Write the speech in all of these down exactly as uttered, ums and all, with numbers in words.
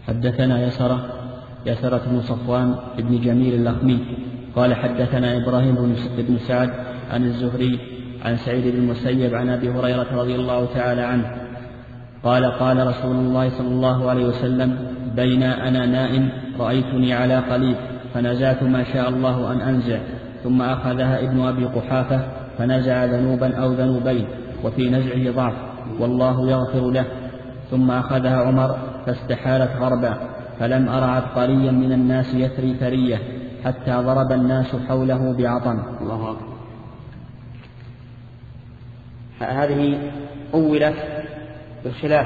حدثنا يسرة يسرة بن صفوان بن جميل اللخمي قال حدثنا إبراهيم بن سعد عن الزهري عن سعيد بن المسيب عن أبي هريرة رضي الله تعالى عنه قال قال رسول الله صلى الله عليه وسلم بين أنا نائم رأيتني على قليب فنزعت ما شاء الله أن أنزع ثم أخذها ابن أبي قحافة فنزع ذنوبا أو ذنوبين وفي نزعه ضعف والله يغفر له ثم أخذها عمر فاستحالت غربا فلم أر عبقريا من الناس يثري ثرية حتى ضرب الناس حوله بعطن. الله أكبر. هذه أولت بالخلاف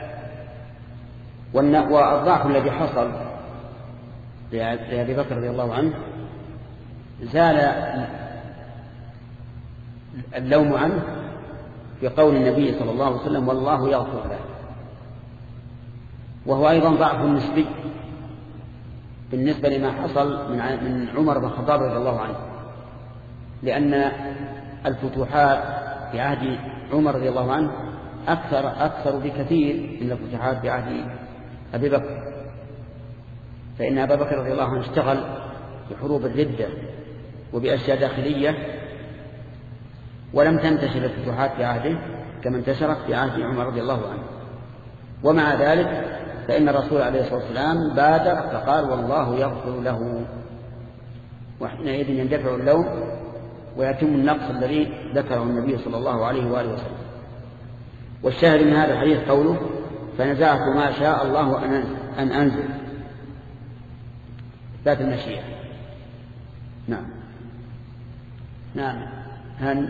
والضعف الذي حصل لأبي بكر رضي الله عنه زال اللوم عنه بقول النبي صلى الله عليه وسلم والله يغفر له، وهو أيضا ضعف نسبي بالنسبة لما حصل من عمر بن الخطاب رضي الله عنه، لأن الفتوحات في عهد عمر رضي الله عنه أكثر, أكثر بكثير من الفتوحات في عهد أبي بكر، فإن أبا بكر رضي الله عنه اشتغل بحروب الردة وبأشياء داخلية ولم تنتشر الفتوحات في عهده كما انتشرت في عهد عمر رضي الله عنه. ومع ذلك فإن الرسول عليه الصلاة والسلام بادر فقال والله يغفر له، وحينئذ يندفع اللوم ويتم النقص الذي ذكره النبي صلى الله عليه وآله وسلم. والشاهد من هذا الحديث قوله فنزعت ما شاء الله أن أنزل ذات المشيئة. نعم نعم هن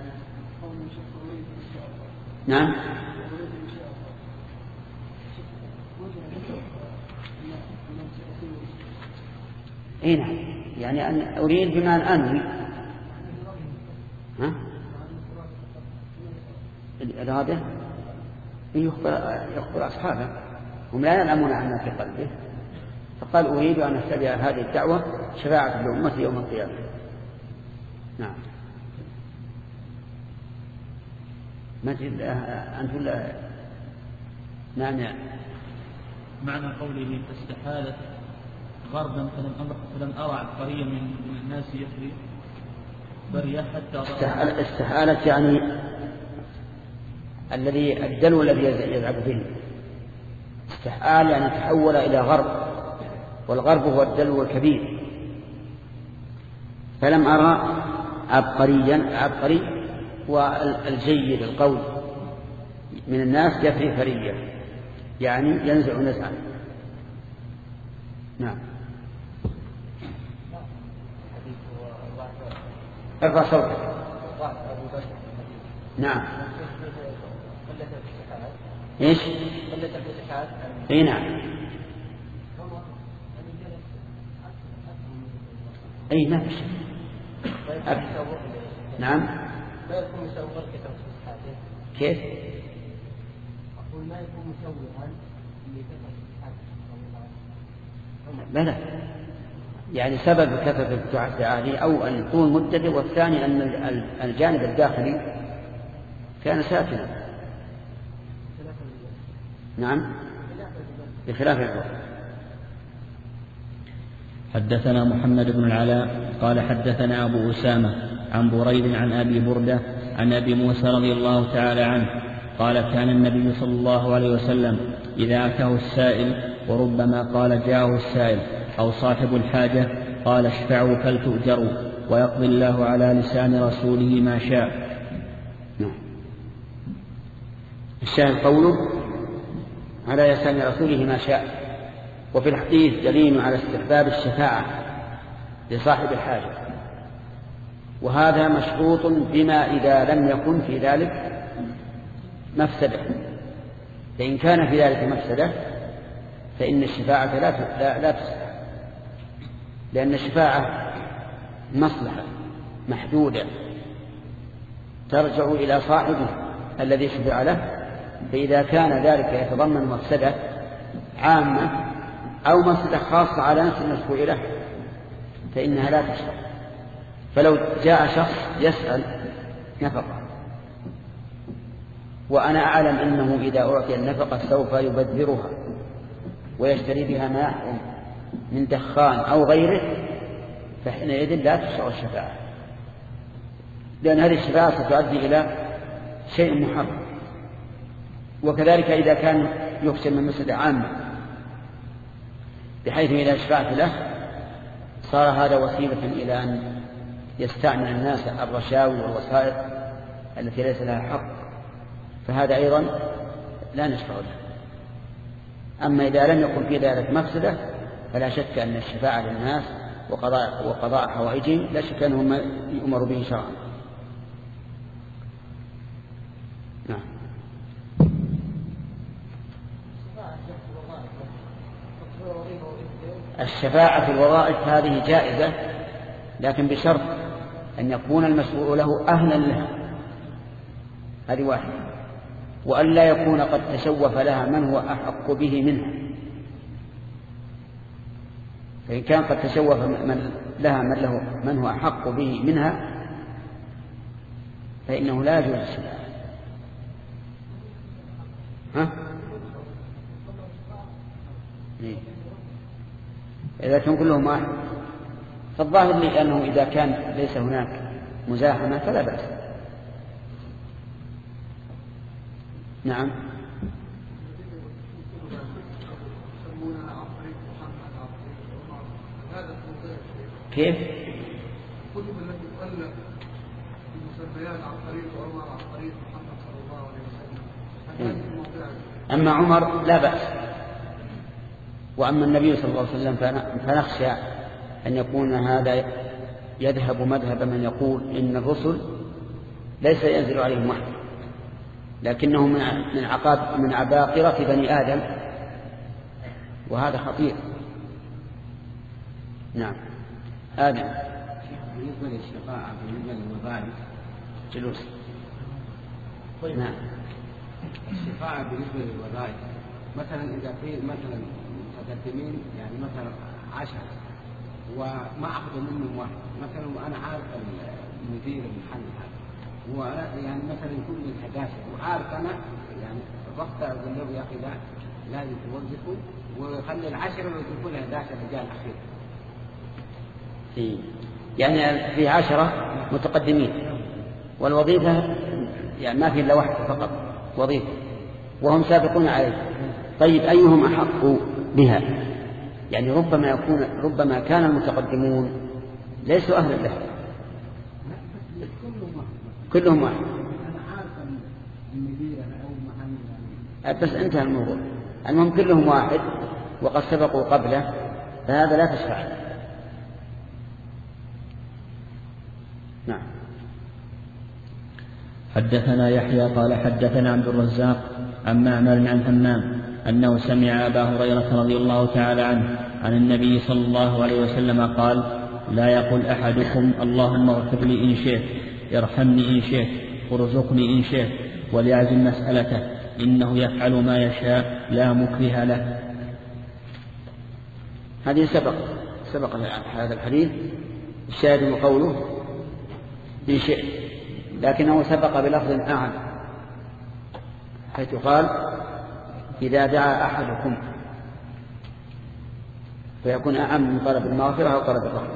نعم اي نعم، يعني أن أريد بما أن أنوي ها الإرادة يخبر, يخبر أصحابه هم لا يعلمون عما في قلبه، فقال أريد أن أتبع هذه الدعوة شفاعة لأمتي يوم القيامة. نعم ما تريد أن تقول نعم يعني. معنى قوله فاستحالت غربا فلم أرى عبقريا من الناس يثري برية حتى استحالت, استحالت يعني الذي الدلو الذي يذهب به، استحال يعني تحول إلى غرب، والغرب هو الدلو الكبير. فلم أرى عبقريا، عبقري والجيد القوي من الناس يثري ثرية يعني ينزع نزعا. نعم ارفع صوتك. نعم ايش اي نعم اي ما في شيء. نعم ما يكون مسوغا كثرة الصحابة. كيف؟ أقول ما يكون مسوغا لكثرة الصحابة. بلى يعني سبب كثرة الفتوحات عليه أو أن طول مدته، والثاني أن الجانب الداخلي كان ساكنا. نعم بخلاف العرف. حدثنا محمد بن العلاء قال حدثنا أبو أسامة عن بريد عن أبي بردة عن أبي موسى رضي الله تعالى عنه قال كان النبي صلى الله عليه وسلم إذا أتاه السائل وربما قال جاءه السائل أو صاحب الحاجة قال اشفعوا فلتؤجروا ويقضي الله على لسان رسوله ما شاء. الشاهد قوله على لسان رسوله ما شاء. وفي الحديث دليل على استحباب الشفاعة لصاحب الحاجة، وهذا مشروط بما إذا لم يكن في ذلك مفسدة. فإن كان في ذلك مفسدة فإن الشفاعة لا لا, لا تسع، لأن الشفاعة مصلحة محدودة ترجع إلى صاحبه الذي شفع له، فإذا كان ذلك يتضمن مفسدة عامة أو مفسدة خاصة على نفس المشفوع له فإنها لا تشفع. فلو جاء شخص يسأل نفقة وأنا أعلم أنه إذا أعطي النفقة سوف يبذرها ويشتري بها ما يحرم من دخان أو غيره فحينئذ لا تشرع الشفاعة، لأن هذه الشفاعة ستؤدي إلى شيء محرم. وكذلك إذا كان يخشى من مفسدة عامة بحيث إذا شفعت له صار هذا وسيلة إلى أن يستعمل الناس الرشاوي والوسائط التي ليس لها حق، فهذا أيضا لا نشفع له. أما إذا لم يكن في ذلك مفسدة فلا شك أن الشفاعة للناس وقضاء, وقضاء حوائجهم لا شك أنهم يؤمر به شرعا. نعم. الشفاعة في الوظائف هذه جائزة، لكن بشرط أن يكون المشروع له أهلا لها، هذه واحدة، وأن لا يكون قد تشوف لها من هو أحق به منها. فإن كان قد تشوف من لها من, له من هو أحق به منها فإنه لا يجوز الشفاعة. ها؟ إذا كان كلهم واحد فالظاهر لي أنه إذا كان ليس هناك مزاحمة فلا بأس. نعم. كيف؟ الكتب التي تؤلف المسميات عن طريق عمر عن طريق محمد صلى الله عليه وسلم. أما عمر لا بأس، وأما النبي صلى الله عليه وسلم فنخشى أن يكون هذا يذهب مذهب من يقول إن الرسل ليس ينزل عليهم وحي، لكنهم من عقاب من عباقرة بني آدم، وهذا خطير. نعم. آدم. بالنسبة للشفاعة بالنسبة للوظائف جلوس. طيب. نعم. الشفاعة بالنسبة للوظائف مثلا إذا في مثلا متقدمين يعني مثلا عشرة وما أخذوا منهم واحد مثلا، وأنا عارف المدير المحل هذا وأنا يعني مثلا يكون من حداشة وعارف أنا يعني الوقت أقول له يا أخي لا لازم توظفوا ويخلي العشرة ويوظفوا له حداشة رجال أخير. يعني في عشرة متقدمين والوظيفة يعني ما في إلا واحد فقط وظيفة وهم سابقون عليه. طيب أيهم أحق بها؟ يعني ربما يكون ربما كان المتقدمون ليسوا أهلا له، كلهم واحد. بس انتهى الموضوع. المهم كلهم واحد وقد سبقوا قبله فهذا لا تشفع. نعم. حدثنا يحيى قال حدثنا عبد الرزاق عن معمر عن همام أنه سمع أبا هريرة رضي الله تعالى عنه عن النبي صلى الله عليه وسلم قال: لا يقول أحدكم اللهم اغفر لي إن شئت، ارحمني إن شئت، وارزقني إن شئت، وليعزم مسألته، إنه يفعل ما يشاء لا مكره له. هذه سبق سبق هذا الحديث الشاهد قوله إن شئت، لكنه سبق بلفظ أعم حيث قال إذا دعا أحدكم، فيكون أعم من طلب المغفرة أو طلب الرحمة.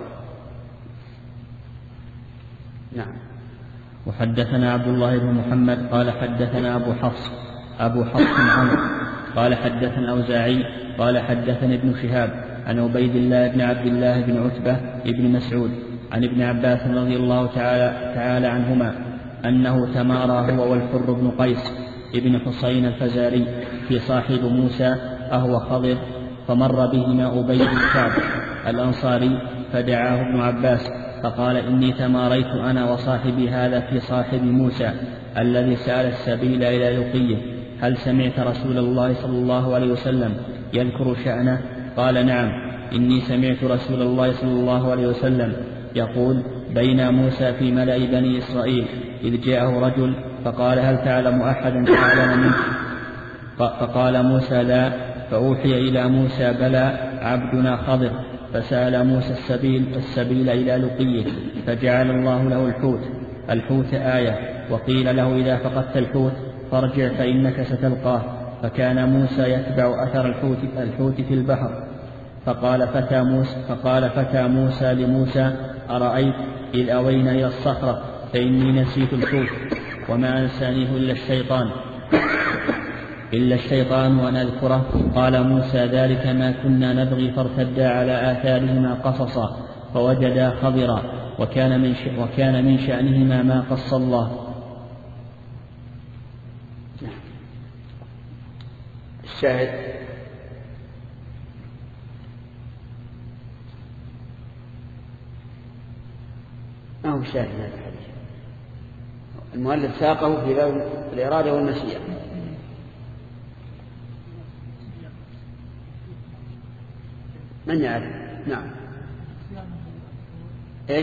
نعم. وحدثنا عبد الله بن محمد قال حدثنا أبو حفص أبو حفص عمرو قال حدثنا الأوزاعي قال حدثنا ابن شهاب عن عبيد الله بن عبد الله بن عتبة بن مسعود عن ابن عباس رضي الله تعالى, تعالى عنهما أنه تمارى هو والحر بن قيس ابن حسين الفزاري في صاحب موسى أهو خضر، فمر بهما أبي بن كعب الأنصاري فدعاه ابن عباس فقال: إني تماريت أنا وصاحبي هذا في صاحب موسى الذي سأل السبيل إلى لقيه، هل سمعت رسول الله صلى الله عليه وسلم يذكر شأنه؟ قال: نعم، إني سمعت رسول الله صلى الله عليه وسلم يقول: بين موسى في ملأ بني إسرائيل إذ جاءه رجل فقال: هل تعلم أحدا أعلم منك؟ فقال موسى: لا. فأوحي إلى موسى: بلى، عبدنا خضر. فسأل موسى السبيل السبيل إلى لقيه، فجعل الله له الحوت الحوت آية، وقيل له: إذا فقدت الحوت فارجع فإنك ستلقاه. فكان موسى يتبع أثر الحوت, الحوت في البحر. فقال فتى موسى, فقال فتى موسى لموسى أرأيت إذ أوينا إلى الصخرة فإني نسيت الحوت وما أنسانيه إلا الشيطان إلا الشيطان وأن أذكره. قال موسى ذلك ما كنا نبغي فارتدا على آثارهما قصصا فوجدا خضرا وكان من, وكان من شأنهما ما قص الله. الشاهد ما هو الشاهد هذا الحديث. المؤلف ساقه في باب الإرادة والمشيئة. من يعرف؟ نعم. ايش؟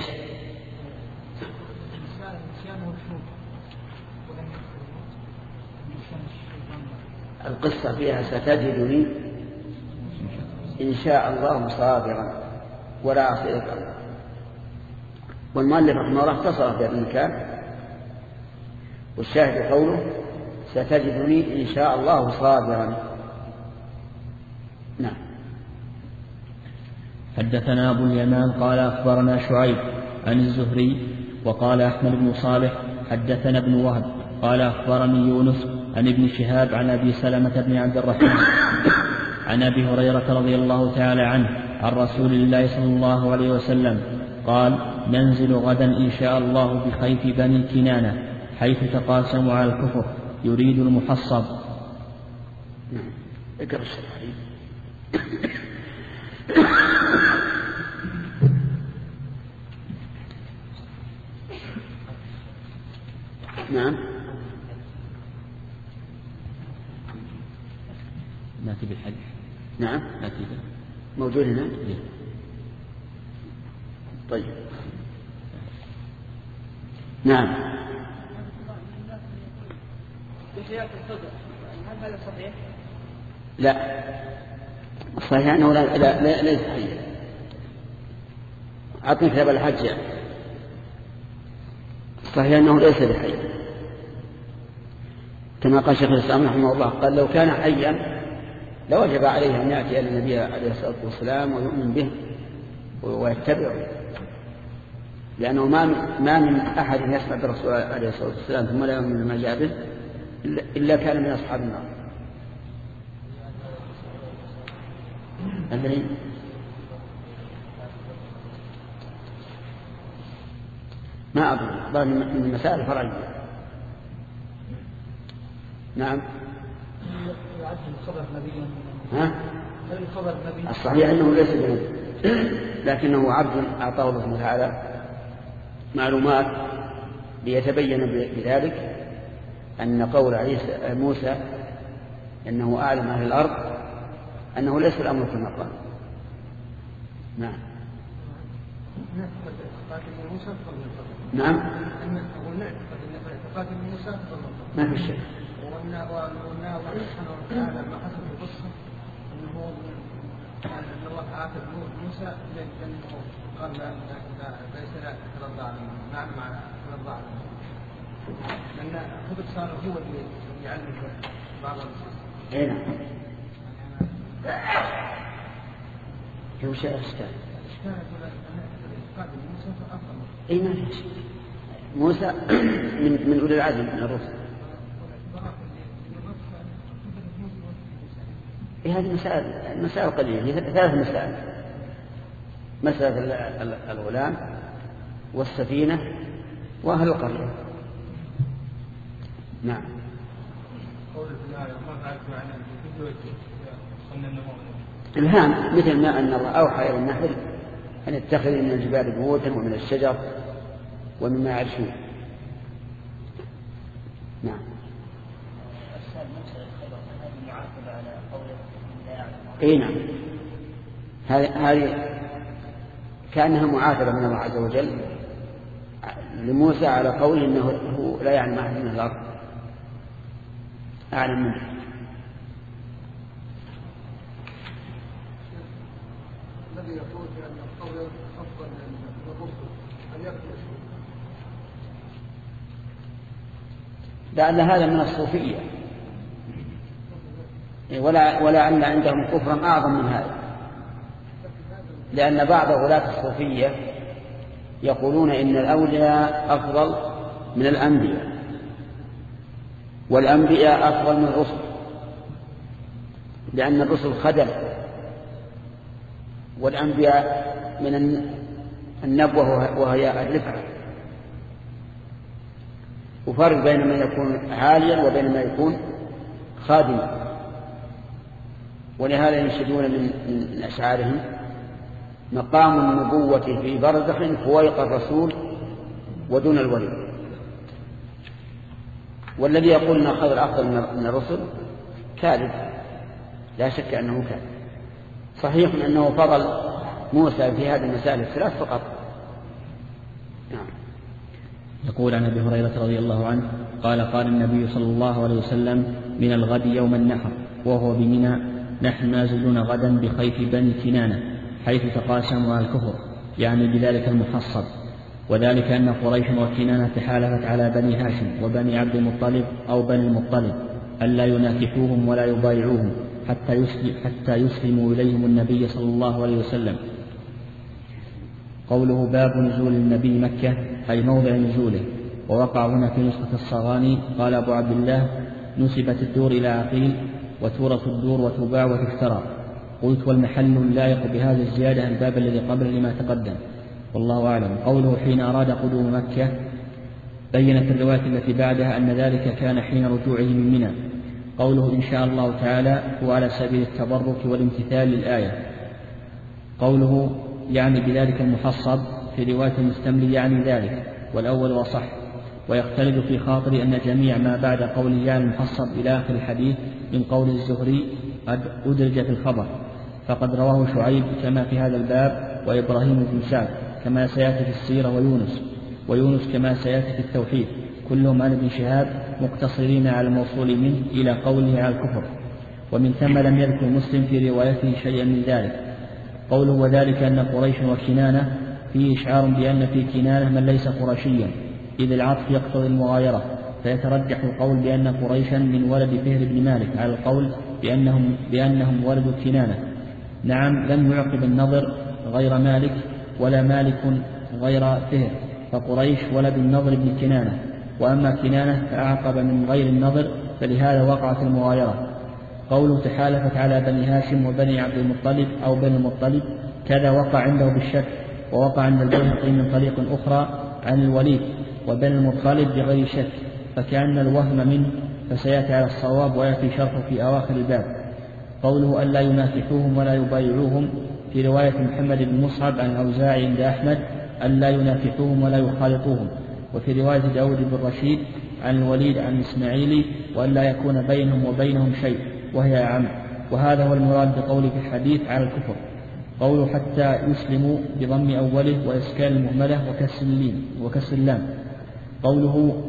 القصة فيها ستجدني إن شاء الله صابرا ولا أعصي أمرا. والمؤلف رحمه الله اختصر في هذا المكان، والشاهد قوله ستجدني إن شاء الله صابرا. نعم. حدثنا أبو اليمان قال أخبرنا شعيب عن الزهري وقال أحمد بن صالح حدثنا ابن وهب قال أخبرني يونس عن ابن شهاب عن أبي سلمة بن عبد الرحمن عن أبي هريرة رضي الله تعالى عنه عن رسول الله صلى الله عليه وسلم قال ننزل غدا إن شاء الله بخيف بني كنانة حيث تقاسموا على الكفر يريد المحصب. نعم. اقرأ الشرح. نعم. ناتي بالحديث. نعم. ناتي موجود هنا. طيب. نعم. هل هذا صحيح؟ لا، الصحيح أنه لا, لا, لا ليس صحيح. أعطني كتاب الحج. الصحيح أنه ليس بحي، كما قال شيخ الإسلام رحمه الله قال لو كان حيا لوجب عليه أن يأتي إلى النبي عليه الصلاة والسلام ويؤمن به ويتبعه، لأنه ما ما من أحد يسمع بالرسول عليه الصلاة والسلام ثم لا يؤمن بما جاء به إلا كان من أصحاب النار. أدري ما أظن من المسائل الفرعية. نعم. ها؟ الصحيح أنه ليس بنبي، لكنه عبد أعطاه الله سبحانه وتعالى معلومات ليتبين بذلك أن قول عيسى موسى أنه أعلم أهل الأرض أنه ليس الأمر كما قال. نعم. نعم. ما في شيء. وقلنا الله سبحانه وتعالى ما حصل في القصة أنه أن الله عاتب موسى لأنه قال ليس لا ترضى عنه نعم مع ترضى عنه لأن خبر صار هو اللي يعلم بعض الناس. أين؟ هو شيء أشكال. أشكال الاعتقاد موسى فأفضل. أي ما في شيء. موسى من من أولي العزم من الرسل. هذه مسائل مسائل قليلة، ثلاث مسائل: مسألة الغلام والسفينة وأهل القرية. نعم. الهام مثل ما أن الله أوحى إلى النحل أن يتخذ من الجبال بيوتا ومن الشجر ومما يعرشون. نعم. اي نعم، هذه كأنها معاتبة من الله عز وجل لموسى على قوله انه هو لا يعلم احد من الارض اعلم منه. الذي يقول بان القول افضل من الرسل ان يقتل لعل هذا من الصوفية. ولا ولا أن عندهم كفرا أعظم من هذا، لأن بعض غلاة الصوفية يقولون إن الأولياء أفضل من الأنبياء، والأنبياء أفضل من الرسل، لأن الرسل خدم، والأنبياء من النبوة وهي الرفعة. وفرق بين ما يكون عاليا وبين ما يكون خادما. ولهذا ينشدون من أشعارهم: مقام النبوة في برزخ فويق الرسول ودون الولي. والذي يقول أن الخضر أفضل من الرسل كاذب، لا شك أنه كاذب. صحيح أنه فضل موسى في هذه المسائل الثلاث فقط. نعم. يقول عن أبي هريرة رضي الله عنه قال: قال النبي صلى الله عليه وسلم: من الغد يوم النحر وهو بمنى: نحن نازلون غدا بخيف بني كنانة حيث تقاسموا الكفر، يعني بذلك المحصب. وذلك أن قريش وكنانة تحالفت على بني هاشم وبني عبد المطلب أو بني المطلب ألا يناكحوهم ولا يبايعوهم حتى يسلم حتى يسلموا إليهم النبي صلى الله عليه وسلم. قوله: باب نزول النبي مكة، أي موضع نزوله. ووقع هنا في نسخة الصغاني. قال أبو عبد الله: نسبت الدور إلى عقيل، وتورث الدور وتباع وتشترى. قلت: والمحل اللائق بهذه الزيادة الباب الذي قبل لما تقدم، والله أعلم. قوله: حين أراد قدوم مكة، بينت الرواية التي بعدها أن ذلك كان حين رجوعه من منى. قوله: إن شاء الله تعالى هو على سبيل التبرك والامتثال للآية. قوله: يعني بذلك المحصب، في رواية المستملي يعني ذلك، والأول وصح. ويختلف في خاطري أن جميع ما بعد قوله يعني المحصب إلى آخر الحديث من قول الزهري قد أدرج في الخبر، فقد رواه شعيب كما في هذا الباب، وإبراهيم بن سعد كما سيأتي في السيرة، ويونس ويونس كما سيأتي في التوحيد، كلهم عن ابن شهاب مقتصرين على الموصول منه إلى قوله على الكفر. ومن ثم لم يذكر مسلم في روايته شيئا من ذلك. قوله: وذلك أن قريش وكنانة، فيه إشعار بأن في كنانة من ليس قرشيا، إذ العطف يقتضي المغايرة، فيترجح القول بأن قريشا من ولد فهر بن مالك على القول بأنهم, بأنهم ولد كنانة. نعم، لم يعقب النضر غير مالك ولا مالك غير فهر، فقريش ولد النضر بن كنانة، وأما كنانة فأعقب من غير النضر، فلهذا وقعت المغايرة. قوله: تحالفت على بني هاشم وبني عبد المطلب أو بني المطلب، كذا وقع عنده بالشك. ووقع عند البيهقي من طريق أخرى عن الوليد وبني المطلب بغير شك، فكأن الوهم منه، فسيأتي على الصواب ويأتي شرحه في أواخر الباب. قوله: ألا يناكحوهم ولا يبايعوهم، في رواية محمد بن مصعب عن الأوزاعي عند أحمد: ألا يناكحوهم ولا يخالطوهم. وفي رواية داود بن رشيد عن الوليد عن إسماعيل: وألا يكون بينهم وبينهم شيء، وهي أعم. وهذا هو المراد بقوله في الحديث على الكفر. قوله: حتى يسلموا بضم أوله وإسكان المهملة وكسر اللام وكسر اللام. قوله: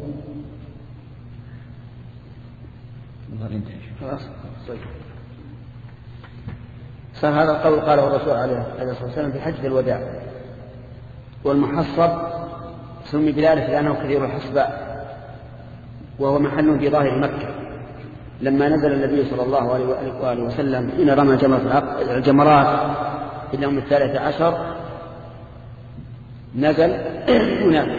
صار هذا القول قاله الرسول عليه الصلاة والسلام في حجة الوداع. والمحصب سمي بذلك لأنه كثير الحصباء، وهو محل في ظاهر مكة. لما نزل النبي صلى الله عليه وآله وسلم إن رمى الجمرات في اليوم الثالث عشر، نزل هناك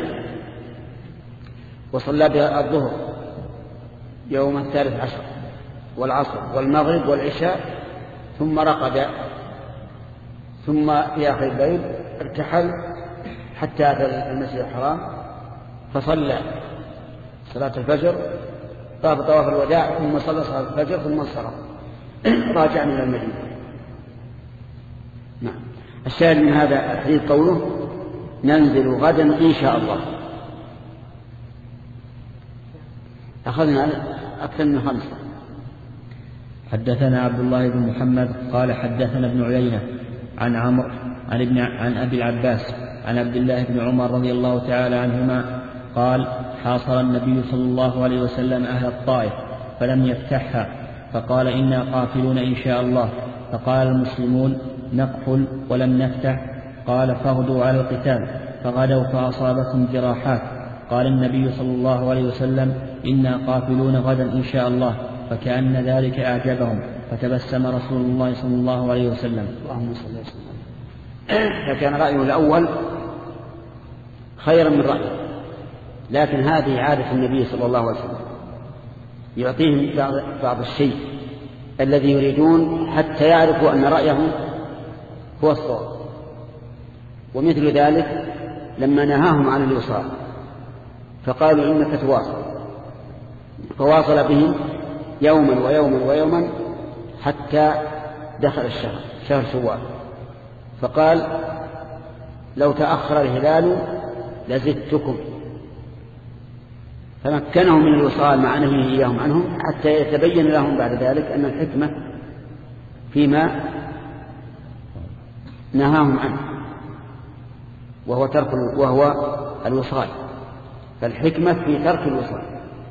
وصلى بها الظهر يوم الثالث عشر والعصر والمغرب والعشاء، ثم رقد، ثم في آخر الليل ارتحل حتى أتى المسجد الحرام فصلى صلاة الفجر، طاف طواف الوداع، ثم صلى صلاة الفجر، ثم انصرف راجع من المدينة. نعم. الشاهد من هذا الحديث قوله: ننزل غدا إن شاء الله. أخذنا أكثر من خمسة. حدثنا عبد الله بن محمد قال حدثنا ابن عيينة عن عمرو عن ابن عن أبي العباس عن عبد الله بن عمر رضي الله تعالى عنهما قال: حاصر النبي صلى الله عليه وسلم أهل الطائف فلم يفتحها، فقال: إنا قافلون إن شاء الله. فقال المسلمون: نقفل ولم نفتح. قال: فاغدوا على القتال. فغدوا فأصابتهم جراحات. قال النبي صلى الله عليه وسلم: إنا قافلون غدا إن شاء الله. فكأن ذلك أعجبهم، فتبسم رسول الله صلى الله عليه وسلم. اللهم صل وسلم. فكان رأيه الأول خيرا من رأيه، لكن هذه عادة النبي صلى الله عليه وسلم، يعطيهم بعض الشيء الذي يريدون حتى يعرفوا أن رأيهم هو الصواب. ومثل ذلك لما نهاهم عن الوصال فقالوا إنك تواصل، فواصل بهم يوما ويوما ويوما حتى دخل الشهر شهر شوال، فقال لو تأخر الهلال لزدتكم، فمكنهم من الوصال مع نهيه إياهم عنهم حتى يتبين لهم بعد ذلك أن الحكمة فيما نهاهم عنه وهو ترك وهو الوصال، فالحكمة في ترك الوصال.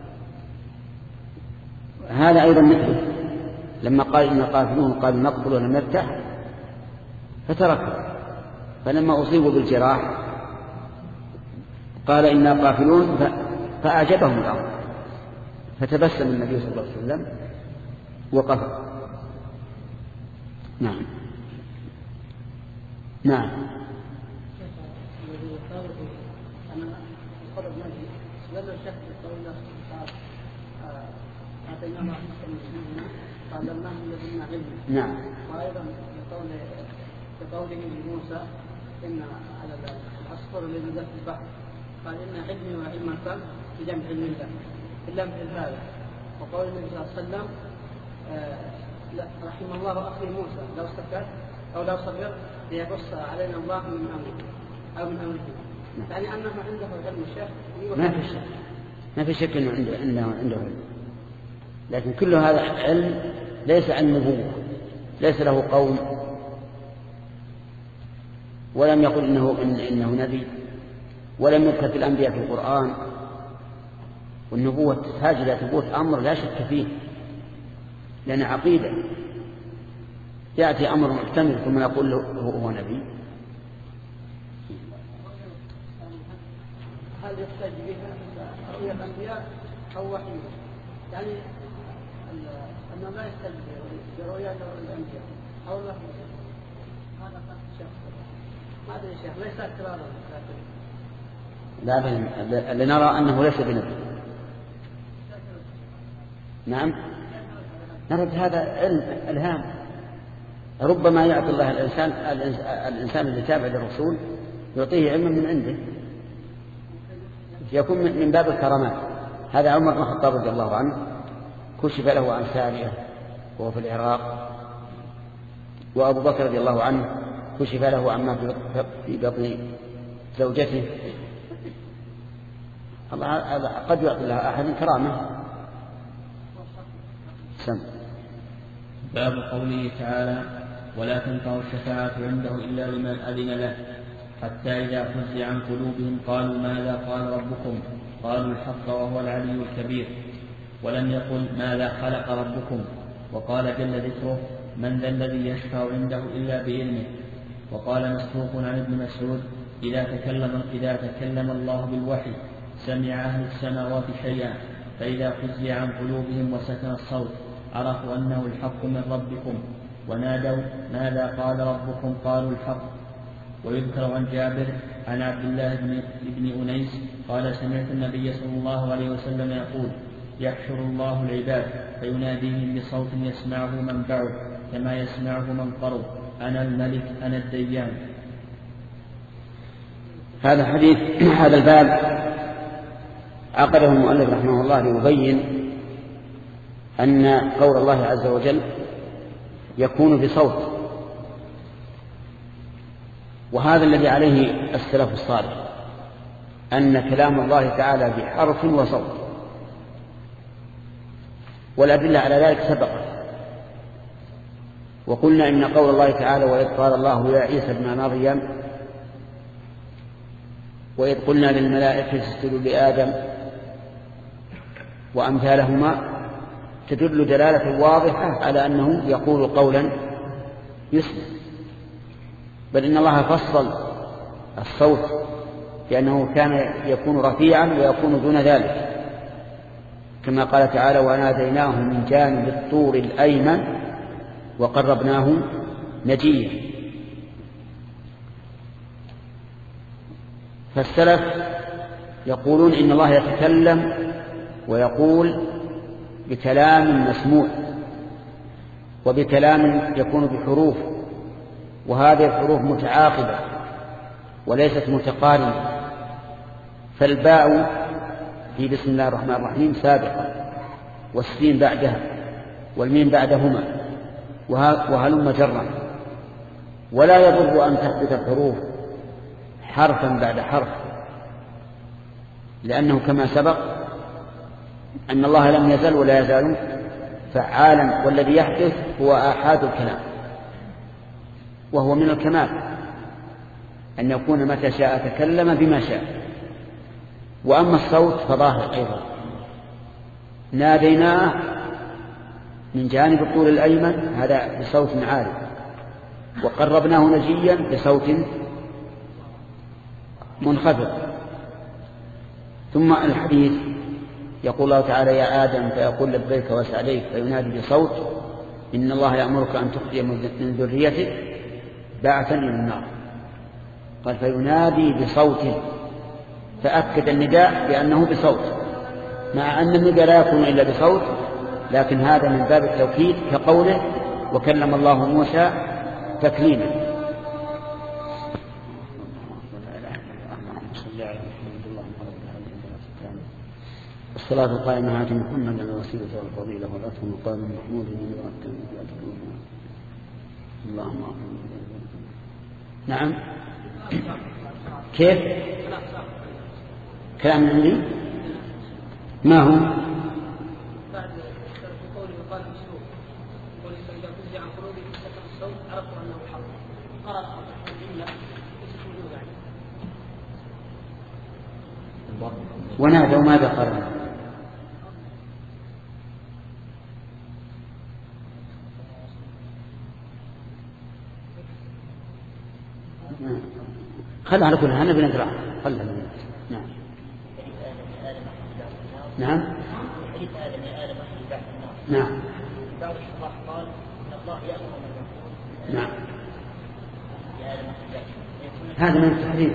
هذا أيضا مثله لما قال إن قافلون قالوا نقتل ولم نرتاح فتركوا، فلما أصيبوا بالجراح قال إنا قافلون فأعجبهم الأمر فتبسم النبي صلى الله عليه وسلم وقفل. نعم نعم. نعم. وأيضا كقوله لموسى إن على الأصفر الذي نزل في البحر قال إن علمي وعلم الفم بجمع علم الله إلا مثل هذا. وقول النبي صلى الله عليه وسلم رحم الله أخي موسى لو سكت أو لو صبر ليقص علينا الله من أمره أو من أمره، يعني أنه عنده علم الشيخ. ما في شك ما في شك أنه عنده عنده عنده علم، لكن كل هذا علم ليس عن نبوة، ليس له قول، ولم يقل إنه إنه نبي، ولم يذكر في الأنبياء في القرآن. والنبوة تحتاج إلى ثبوت أمر لا شك فيه، لأن عقيدة يأتي أمر محتمل ثم يقول له هو نبي. هل يحتاج بها رؤيا الأنبياء أو وحي؟ يعني أنه لا يحتاج برؤيا الأنبياء أو الوحي. هذا شيخ ما أدري شيخ ليس اعتراضا، لا بل لنرى أنه ليس بنبي. نعم نرد هذا علم الهام، ربما يعطي الله الإنسان الإنسان اللي تابع للرسول يعطيه علما من عنده يكون من باب الكرامات. هذا عمر بن الخطاب رضي الله عنه كشف له عن سارية وهو في العراق، وأبو بكر رضي الله عنه كشف له عما في بطن زوجته. الله قد يعطي لها أحد كرامة. سم. باب قوله تعالى ولا تنفع الشفاعة عنده إلا لمن أذن له، حتى إذا فزع عن قلوبهم قالوا ماذا قال ربكم؟ قالوا الحق وهو العلي الكبير. ولم يقل ماذا خلق ربكم. وقال جل ذكره من ذا الذي يشفع عنده إلا بإذنه. وقال مسروق عن ابن مسعود إذا تكلم, إذا تكلم الله بالوحي سمع أهل السماوات شيئا، فإذا فزع عن قلوبهم وسكن الصوت عرفوا أنه الحق من ربكم، ونادوا ماذا قال ربكم؟ قالوا الحق. ويذكر عن جابر عن عبد الله بن, بن أنيس قال سمعت النبي صلى الله عليه وسلم يقول يحشر الله العباد فيناديهم بصوت يسمعه من بعد كما يسمعه من قرب أنا الملك أنا الديان. هذا حديث هذا الباب عقده المؤلف رحمه الله ليبين أن قول الله عز وجل يكون بصوت، وهذا الذي عليه السلف الصالح أن كلام الله تعالى بحرف وصوت، والأدلة على ذلك سبقت. وقلنا إن قول الله تعالى وإذ قال الله يا عيسى ابن مريم وإذ قلنا للملائكة اسجدوا لآدم وأمثالهما تدل دلالة واضحة على أنه يقول قولا يسمع، بل إن الله فصل الصوت لأنه كان يكون رفيعا ويكون دون ذلك، كما قال تعالى وناديناه من جانب الطور الأيمن وقربناه نجيا. فالسلف يقولون إن الله يتكلم ويقول بكلام مسموع وبكلام يكون بحروف، وهذه الحروف متعاقبة وليست متقارنة، فالباء في بسم الله الرحمن الرحيم سابقة، والسين بعدها، والميم بعدهما، وهلم جرا. ولا يضر أن تحدث الحروف حرفا بعد حرف، لأنه كما سبق أن الله لم يزل ولا يزال فعالا، والذي يحدث هو آحاد الكلام، وهو من الكمال أن يكون متى شاء تكلم بما شاء. وأما الصوت فظاهر أيضا، ناديناه من جانب الطول الأيمن هذا بصوت عالي، وقربناه نجيا بصوت منخفض. ثم الحديث يقول الله تعالى يا آدم فيقول لبيك وسعديك، فينادي بصوت إن الله يأمرك أن تخرج من ذريتك بعثا إلى النار. قال فينادي بصوت، فأكد النداء بأنه بصوت، مع أن النداء لا يكون إلا بصوت، لكن هذا من باب التوكيد كقوله وكلم الله موسى تكليما. الصلاة القائمة آت محمدا الوسيلة والفضيلة والعطف مقام محمود من يؤتى اللهم نعم. كيف كلام عندي ما هو بعد قوله وقال مسلوب قوله فإذا فزع عن قلوبهم سكن الصوت عرفوا أنه حق قرأ الجملة ليست موجودة ونادوا ماذا قالوا؟ خلها على كل هنا بنقرأ خلها نعم نعم نعم بعض الشراح قال ان الله يأمر من يقول نعم يا آدم هذا من التحريف،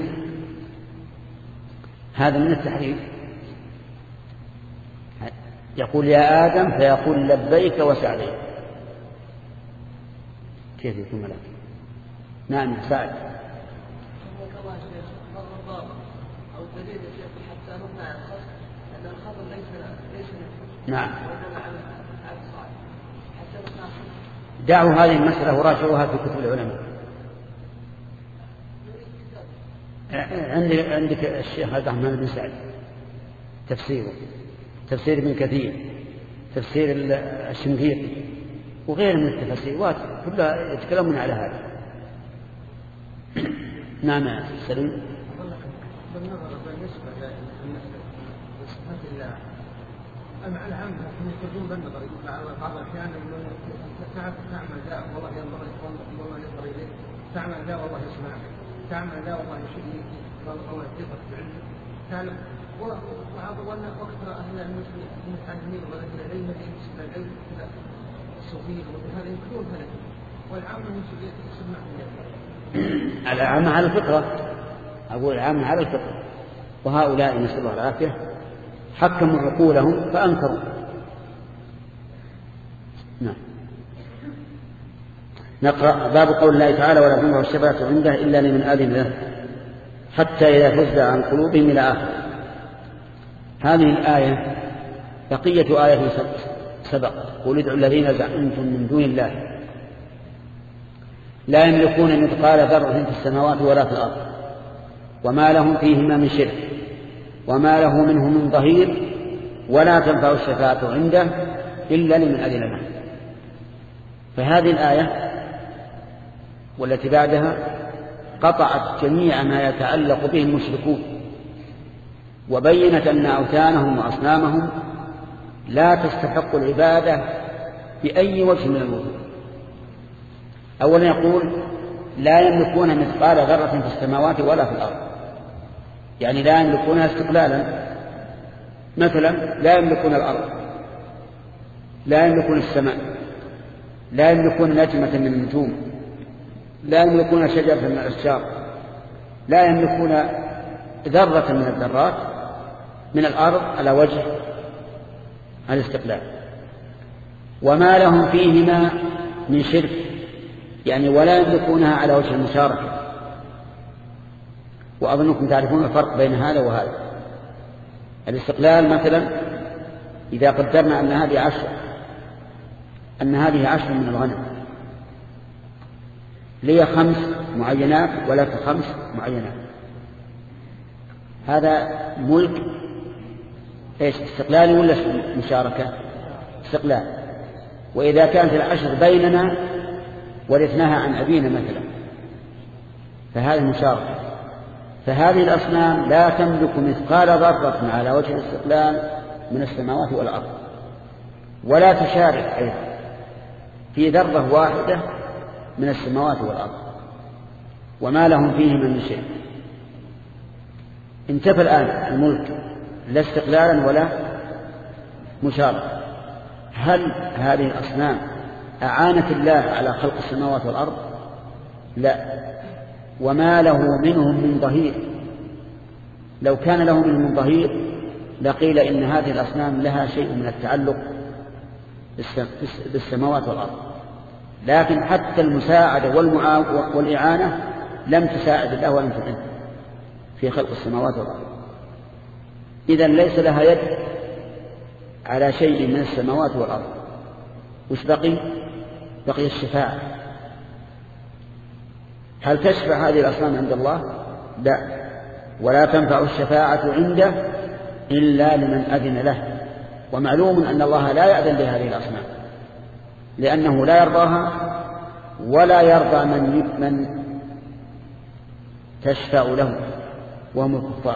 هذا من التحريف. يقول يا آدم فيقول لبيك وسعديك، كيف يكون ملك؟ نعم سعد أو دليل حتى نمنع الخصم لأن الخبر ليس ليس نعم. دعوا هذه المسألة وراجعوها في كتب العلماء. عندك عندك الشيخ عبد الرحمن بن سعد تفسيره، تفسير ابن كثير، تفسير الشنقيطي وغيره من التفسيرات كلها يتكلمون على هذا. نعم يا سليم. بالنظر بالنسبة لصفات الله المعنى عام هم يخرجون بالنظر، يقول بعض الأحيان تعمل ذا والله ينظر والله ينظر إليك، تعمل ذا والله يسمعك، تعمل ذا والله يشير إليك، والله يثق بعلمك، تعلم. وأظن أكثر أهل المتعلمين والذين العلم ينسب العلم كذا الصوفية وهذا ينكرون هذا، والعامة ينسب معهم العامة على الفطرة، أقول العامة على الفطرة، وهؤلاء نسأل الله العافية حكموا عقولهم فأنكروا. نعم. نقرأ باب قول الله تعالى ولا تنفع الشفاعة عنده إلا لمن آذن له حتى إذا فزع عن قلوبهم إلى آخر. هذه الآية بقية آية سبق قل ادعوا الذين زعمتم من دون الله لا يملكون مثقال ذرة في السماوات ولا في الأرض وما لهم فيهما من شرك وما له منه من ظهير ولا تنفع الشفاعة عنده إلا لمن أذن له. فهذه الآية والتي بعدها قطعت جميع ما يتعلق به المشركون، وبينت أن أوثانهم وأصنامهم لا تستحق العبادة بأي وجه من الوجوه. أولا يقول لا يملكون مثقال ذرة في السماوات ولا في الأرض، يعني لا يملكونها استقلالا. مثلا لا يملكون الأرض، لا يملكون السماء، لا يملكون نجمة من النجوم، لا يملكون شجرة من الأشجار، لا يملكون ذرة من الذرات من الأرض على وجه الاستقلال، وما لهم فيهما من شرك، يعني ولا يملكونها على وجه المشاركة. وأظنكم تعرفون الفرق بين هذا وهذا. الاستقلال مثلا إذا قدرنا أن هذه عشر أن هذه عشر من الغنم، لي خمس معينات ولك خمس معينات، هذا ملك إيش؟ استقلال ولا مشاركة؟ استقلال. وإذا كانت العشر بيننا ورثناها عن أبينا مثلا فهذا مشاركة. فهذه الأصنام لا تملك مثقال ذرة على وجه الاستقلال من السماوات والأرض، ولا تشارك أيضا في ذرة واحدة من السماوات والأرض، وما لهم فيهما من شيء. انتفى الآن الملك لا استقلالا ولا مشاركة. هل هذه الأصنام أعانت الله على خلق السماوات والأرض؟ لا، وما له منهم من ظهير. لو كان له منهم من ظهير لقيل إن هذه الأصنام لها شيء من التعلق بالسماوات والأرض، لكن حتى المساعدة والإعانة لم تساعد الله ولم تعن في خلق السماوات والأرض. إذن ليس لها يد على شيء من السماوات والأرض. وش بقي؟ بقي الشفاعة. هل تشفع هذه الأصنام عند الله؟ لا، ولا تنفع الشفاعة عنده إلا لمن أذن له. ومعلوم أن الله لا يأذن لهذه الأصنام لأنه لا يرضاها ولا يرضى من من تشفع له وهم الكفار.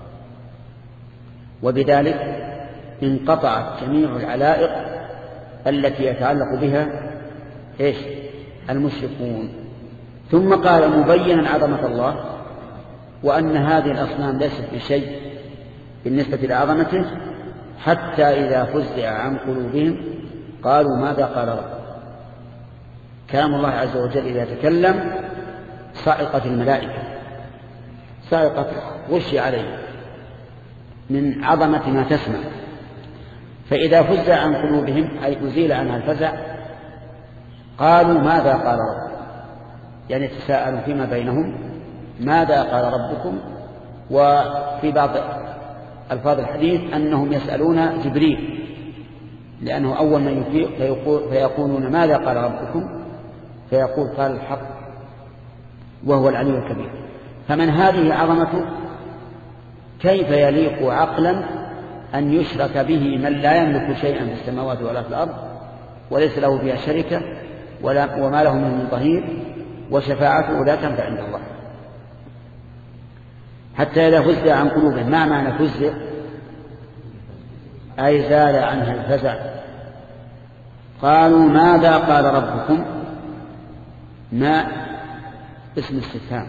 وبذلك انقطعت جميع العلائق التي يتعلق بها إيش؟ المشركون. ثم قال مبينا عظمة الله وأن هذه الأصنام ليست بشيء بالنسبة لعظمته، حتى إذا فزع عن قلوبهم قالوا ماذا قال رب. كلام الله عز وجل إذا تكلم صعقت الملائكة، صعقت غشي عليه من عظمة ما تسمع. فإذا فزع عن قلوبهم أي أزيل عنها الفزع قالوا ماذا قال رب، يعني تساءلوا فيما بينهم ماذا قال ربكم. وفي بعض ألفاظ الحديث أنهم يسألون جبريل لأنه أول من يفيق فيقول فيقولون ماذا قال ربكم، فيقول قال الحق وهو العلي الكبير. فمن هذه عظمته كيف يليق عقلا أن يشرك به من لا يملك شيئا في السماوات ولا في الأرض وليس له فيها شركة ولا وما له من ظهير وشفاعته لا تنفع عند الله. حتى إذا فزع عن قلوبهم، ما معنى فزع؟ أي زال عنها الفزع. قالوا ماذا قال ربكم؟ ما اسم استفهام،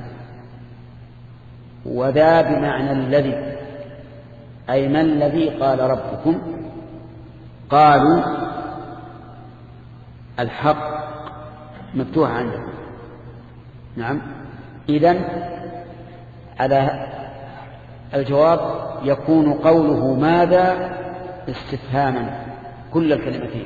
وذا بمعنى الذي، أي ما الذي قال ربكم؟ قالوا الحق مفتوح عندهم. نعم، إذن على الجواب يكون قوله ماذا استفهاما كل الكلمتين،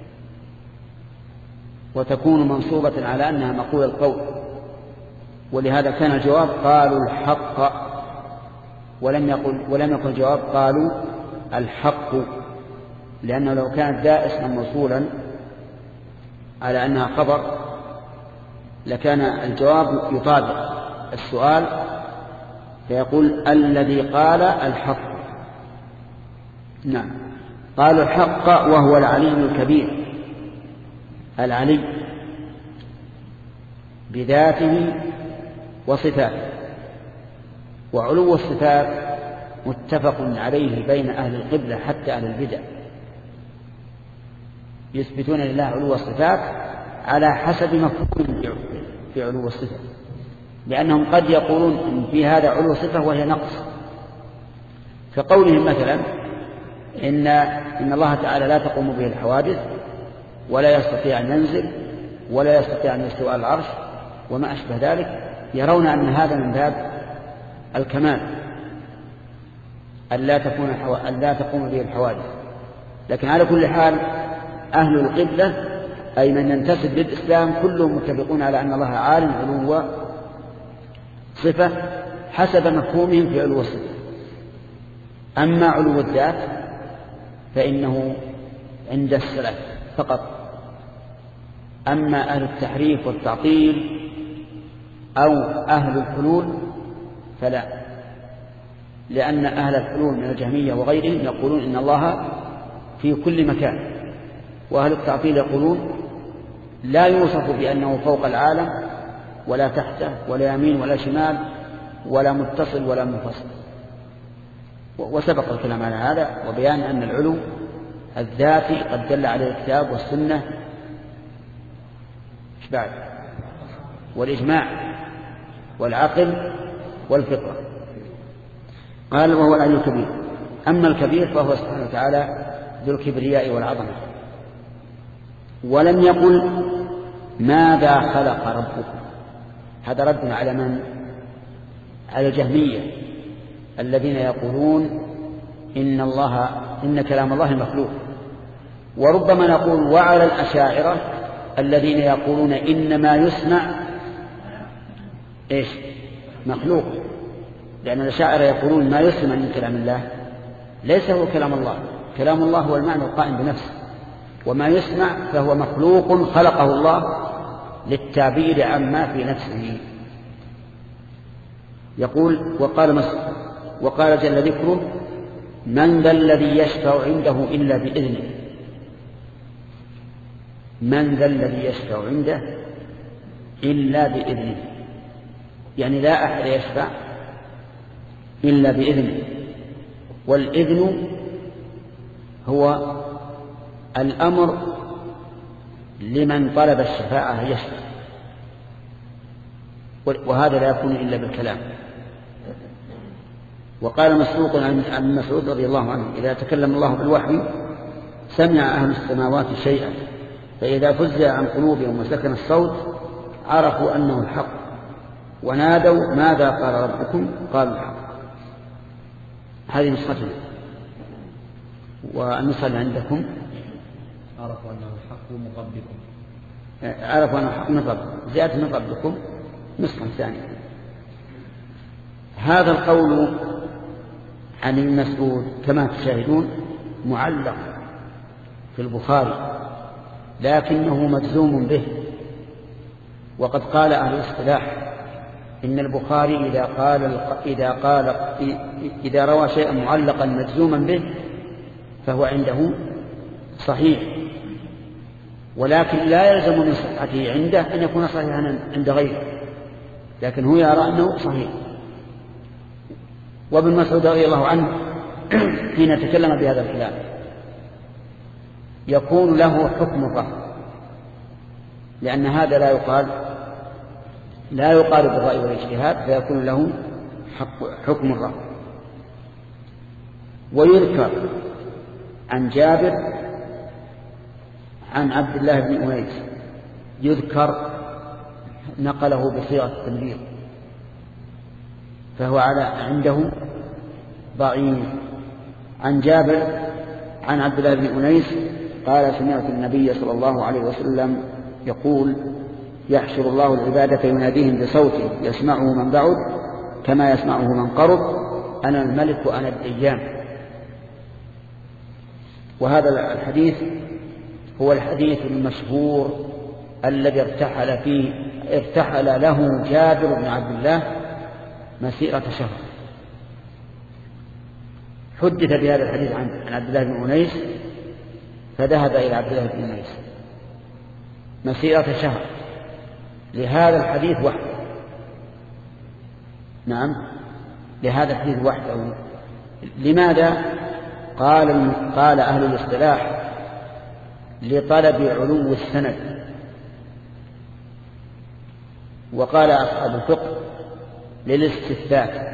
وتكون منصوبة على أنها مقول القول، ولهذا كان الجواب قالوا الحق، ولم يقل ولم يقل الجواب قالوا الحق، لأنه لو كانت داء اسما موصولا على أنها خبر لكان الجواب يطابق السؤال فيقول الذي قال الحق. نعم، قالوا الحق وهو العلي الكبير، العلي بذاته وصفاته. وعلو الصفات متفق عليه بين أهل القبلة حتى أهل البدع، يثبتون لله علو الصفات على حسب مفهوم في علو الصفات، لأنهم قد يقولون إن في هذا علو صفة وهي نقص، كقولهم مثلا إن إن الله تعالى لا تقوم به الحوادث ولا يستطيع أن ينزل ولا يستطيع أن يستوى على العرش وما أشبه ذلك، يرون أن هذا من باب الكمال ألا تكون الحو... ألا تقوم به الحوادث. لكن على كل حال أهل القبلة أي من ينتسب للإسلام كلهم متفقون على أن الله عالٍ علو صفة حسب مفهومهم في علو الصفة. أما علو الذات فإنه عند السلف فقط. أما أهل التحريف والتعطيل أو أهل الحلول فلا، لأن أهل الحلول من الجهمية وغيرهم يقولون إن الله في كل مكان، وأهل التعطيل يقولون لا يوصف بأنه فوق العالم ولا تحته ولا يمين ولا شمال ولا متصل ولا منفصل. وسبق الكلام على هذا وبيان أن العلو الذاتي قد دل عليه الكتاب والسنة بعد والإجماع والعقل والفطرة. قال وهو العلي الكبير. أما الكبير فهو سبحانه وتعالى ذو الكبرياء والعظمة. ولم يقل ماذا خلق ربكم، هذا رد على من؟ على الجهمية الذين يقولون إن الله إن كلام الله مخلوق. وربما نقول وعلى الأشاعرة الذين يقولون إنما يسمع إيش مخلوق، لأن الأشاعرة يقولون ما يسمع من كلام الله ليس هو كلام الله، كلام الله هو المعنى القائم بنفسه، وما يسمع فهو مخلوق خلقه الله للتعبير عما في نفسه. يقول وقال مس وقال جل ذكره من ذا الذي يشفع عنده إلا بإذنه. من ذا الذي يشفع عنده إلا بإذنه، يعني لا أحد يشفع إلا بإذنه. والإذن هو الأمر لمن طلب الشفاعة يشفع، وهذا لا يكون إلا بالكلام. وقال مسروق عن مسعود رضي الله عنه إذا تكلم الله بالوحي سمع أهل السماوات شيئا فإذا فزع عن قلوبهم وسكن الصوت عرفوا أنه الحق ونادوا ماذا قال ربكم قالوا الحق. هذه نسختنا. والنسخة اللي عندكم عرفوا أنه الحق من ربكم، عرفوا أنه الحق من ربكم، زيادة من ربكم نسخة ثانية. هذا القول عن ابن مسعود كما تشاهدون معلق في البخاري لكنه مجزوم به. وقد قال أهل الاصطلاح إن البخاري إذا قال إذا قال إذا روى شيئا معلقا مجزوما به فهو عنده صحيح، ولكن لا يلزم من صحته عنده أن يكون صحيحا عند غيره، لكن هو يرى أنه صحيح. وابن مسعود رضي الله عنه حين تكلم بهذا الكلام يكون له حكم الرفع، لأن هذا لا يقال لا يقال بالرأي والاجتهاد، فيكون له حكم الرفع. ويذكر عن جابر عن عبد الله بن أنيس، يذكر نقله بصيغة التنبيه فهو على عنده ضعيف. عن جابر عن عبد الله بن أنيس قال سمعت النبي صلى الله عليه وسلم يقول يحشر الله العباد فيناديهم بصوت يسمعه من بعد كما يسمعه من قرب أنا الملك وأنا الديان. وهذا الحديث هو الحديث المشهور الذي ارتحل فيه ارتحل له جابر بن عبد الله مسيرة شهر. حدث بهذا الحديث عن عبد الله بن أنيس فذهب إلى عبد الله بن أنيس مسيرة شهر لهذا الحديث وحده. نعم لهذا الحديث وحده. لماذا؟ قال قال أهل الاصطلاح لطلب علو السند، وقال أصحاب الفقه للاستثبات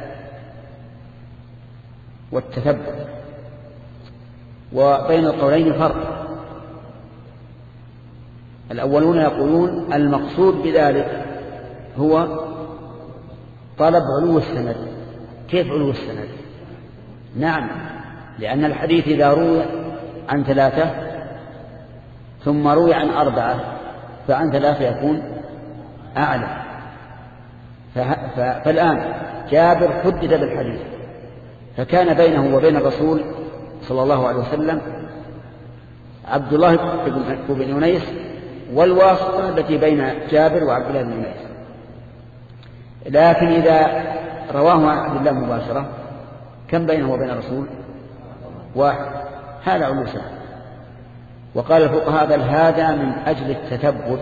والتثبت. وبين القولين فرق، الأولون يقولون المقصود بذلك هو طلب علو السند. كيف علو السند؟ نعم، لأن الحديث إذا روي عن ثلاثة ثم روي عن أربعة فعن ثلاثة يكون أعلى. فالآن جابر حدد بالحديث، فكان بينه وبين الرسول صلى الله عليه وسلم عبد الله بن أنيس والواسطة التي بين جابر وعبد الله بن أنيس. لكن إذا رواه عن عبد الله مباشرة كم بينه وبين الرسول؟ واحد. هذا علو سند. وقال الفقهاء بل هذا من أجل التثبت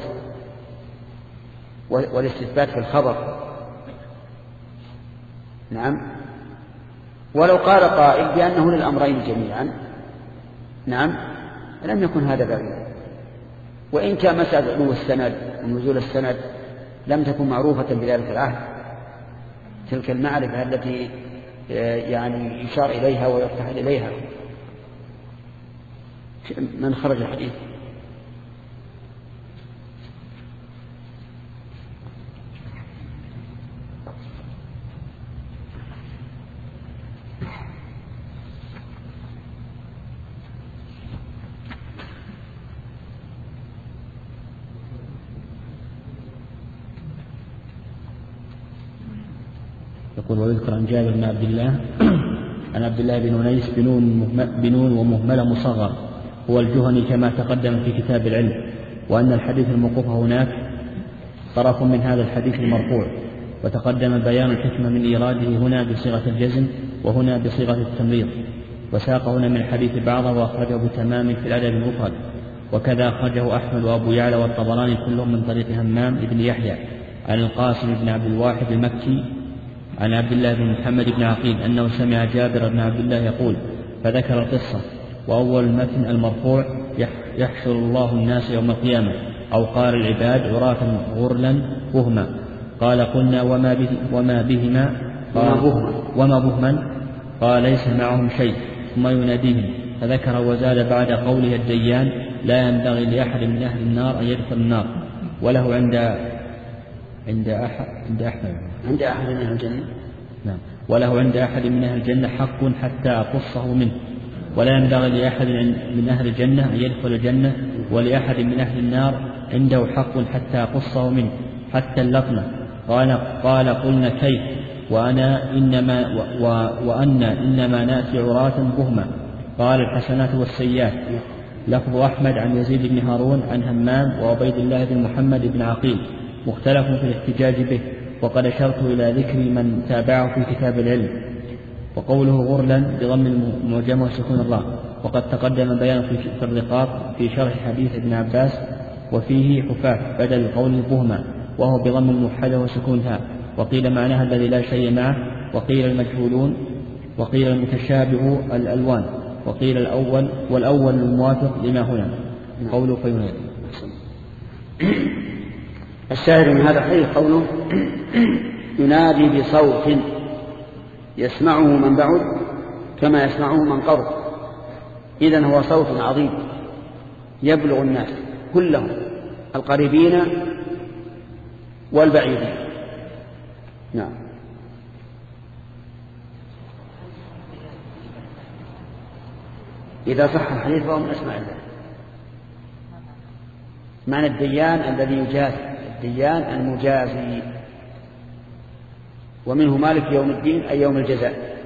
والاستثبات في الخبر. نعم. ولو قال قائل بأنه للأمرين جميعا نعم لم يكن هذا بعيدا. وإن كان مسألة علو السند ونزول السند لم تكن معروفة بذلك العهد، تلك المعرفة التي يعني يشار إليها ويرتحل إليها. من خرج الحديث؟ يقول ويذكر عن جابر بن عبد الله عن عبد الله بن أنيس بنون, بنون ومهملة مصغر هو الجهني كما تقدم في كتاب العلم، وأن الحديث الموقوف هناك طرف من هذا الحديث المرفوع، وتقدم بيان الحكمة من إيراده هنا بصيغة الجزم وهنا بصيغة التمريض، وساق هنا من الحديث بعضه وأخرجه بتمام في الأدب المفرد، وكذا أخرجه أحمد وأبو يعلى والطبراني كلهم من طريق همام بن يحيى عن القاسم بن عبد الواحد المكي عن عبد الله بن محمد بن عقيل أنه سمع جابر بن عبد الله يقول فذكر القصة. وأول المتن المرفوع يحشر الله الناس يوم القيامة، أو قال العباد عراة غرلا بهما. قال قلنا وما, به وما بهما؟ قال وما بهما؟ قال ليس معهم شيء. ثم يناديهم فذكر وزاد بعد قوله الديان لا ينبغي لأحد من أهل النار أن يدخل النار، وله عند عند أحد عند أحد عند أحد من أهل الجنة نعم وله عند أحد من أهل الجنة حق حتى أقصه منه، ولا ينبغي لأحد من أهل الجنة أن يدخل الجنة، ولأحد من أهل النار عنده حق حتى أقصه منه حتى اللطمة. قال قال قلنا كيف وأنا إنما و وأن إنما نأتي عراة بهما. قال الحسنات والسيئات. لفظ أحمد عن يزيد بن هارون عن همام وعبيد الله بن محمد بن عقيل مختلف في الاحتجاج به، وقد أشرت إلى ذكر من تابعه في كتاب العلم. وقوله غرلا بضم المعجمة وسكون الراء، وقد تقدم بيان في الرقاق في شرح حديث ابن عباس وفيه حفاة بدل القول بهما، وهو بضم الموحدة وسكون الهاء. وقيل معناها الذي لا شيء معه، وقيل المجهولون، وقيل المتشابه الألوان، وقيل الأول، والأول الموافق لما هنا. قوله فينادي. الشاهد من هذا الحديث قوله ينادي بصوت يسمعه من بعد كما يسمعه من قرب. إذن هو صوت عظيم يبلغ الناس كلهم القريبين والبعيدين. نعم. إذا صح الحديث فهو من أسماء الله. معنى الديان الذي يجازي، الديان المجازي، ومنه مالك يوم الدين أي يوم الجزاء.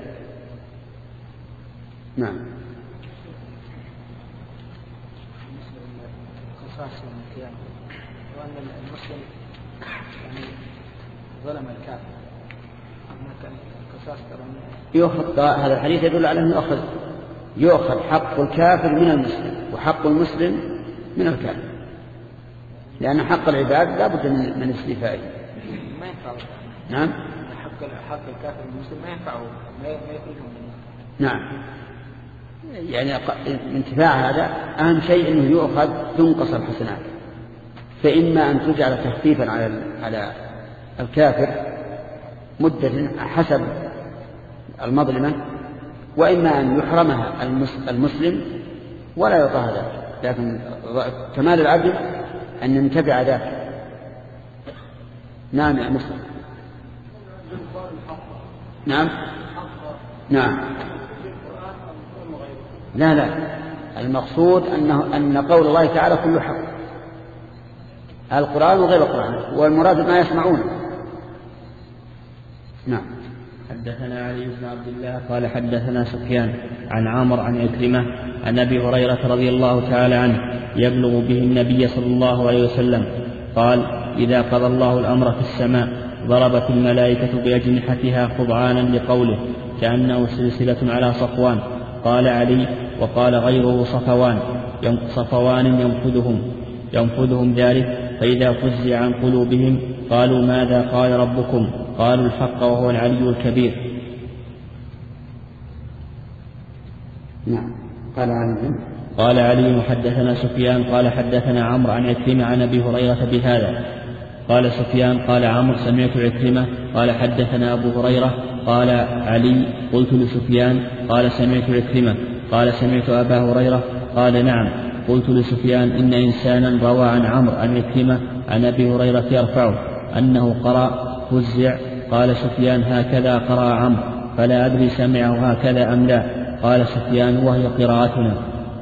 نعم. وأن المسلم يعني ظلم الكافر يؤخذ هذا الحديث يدل على أنه يؤخذ يؤخذ حق الكافر من المسلم وحق المسلم من الكافر، لأن حق العباد لا بد من من استيفائه. ما ينفع. نعم. حق حق الكافر المسلم ما ينفعه، ما يخرجه منه. نعم. يعني انتفاع هذا أهم شيء أنه يؤخذ تنقص الحسنات، فإما أن تجعل تخفيفا على على الكافر مدة حسب المظلمة، وإما أن يحرمها المسلم ولا يعطى ذلك. لكن كمال العدل أن نتبع ذاك. نعم يا مسلم. نعم نعم لا لا المقصود أنه أن قول الله تعالى كل حق، القرآن وغير القرآن، والمراد ما يسمعونه. نعم. حدثنا علي بن عبد الله قال حدثنا سفيان عن عامر عن عكرمة عن أبي هريرة رضي الله تعالى عنه يبلغ به النبي صلى الله عليه وسلم قال: إذا قضى الله الأمر في السماء ضربت الملائكة بأجنحتها خضعانا لقوله كأنه سلسلة على صفوان. قال علي: وقال غيره صفوان صفوان ينفذهم ينفذهم ذلك، فإذا فزع عن قلوبهم قالوا: ماذا قال ربكم؟ قالوا: الحق وهو العلي الكبير. نعم. قال علي قال علي: حدثنا سفيان قال حدثنا عمرو عن عكرمة عن أبي هريرة بهذا. قال سفيان قال عمرو: سمعت عكرمة قال حدثنا أبو هريرة. قال علي: قلت لسفيان قال سمعت عكرمة قال سمعت أبا هريرة. قال: نعم. قلت لسفيان: إن إنسانا روى عن عمرو عن عكرمة عن أبي هريرة يرفعه أنه قرأ فزع. قال سفيان: هكذا قرأ عمرو، فلا أدري سمعه هكذا أم لا. قال سفيان: وهي قراءتنا.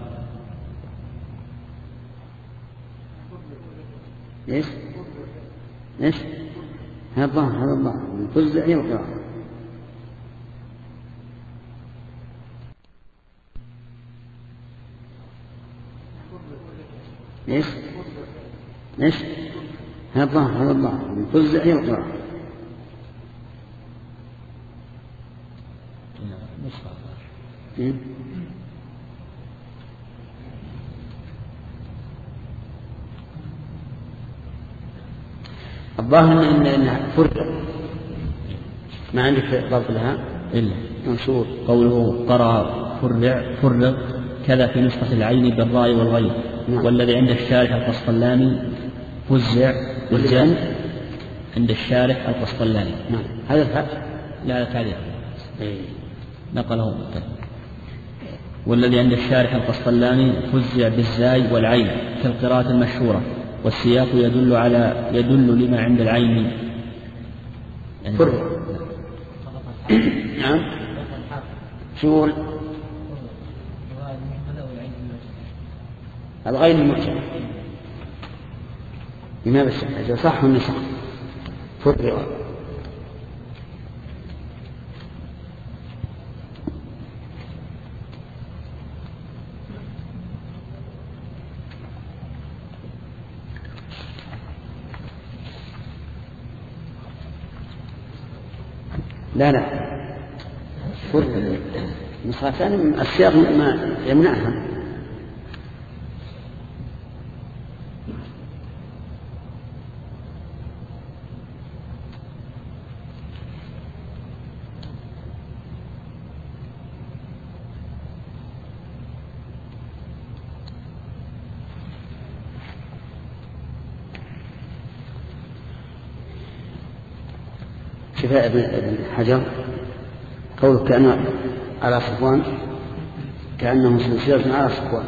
ليش؟ ليش؟ هذا الظاهر هذا الظاهر فزع هي القراءة. ليش؟ ليش؟ هذا الظاهر هذا الظاهر فزع هي القراءة. الظاهر إن إنها فرق. ما عندك ضبط لها إلا منشور قوله قرأ فرع فرق كذا في نسخة العين بالراء والغين. نعم. والذي عند الشارح القسطلاني فزع بالجن عند الشارح القسطلاني. نعم. هذا الفتح لا لا تعليق إيه. نقله. والذي عند الشارح القسطلاني فزع بالزاي والعين كالقراءة المشهورة، والسياق يدل على يدل لما عند العين يعني فرق. نعم. شو الغين المعجم لماذا الشك؟ إذا صح النسخ فرق. لا لا فرق النسخة الثانية السياق ما يمنعها. شفاء ابن حجر قوله كأنه على صفوان كأنه سلسلة على صفوان.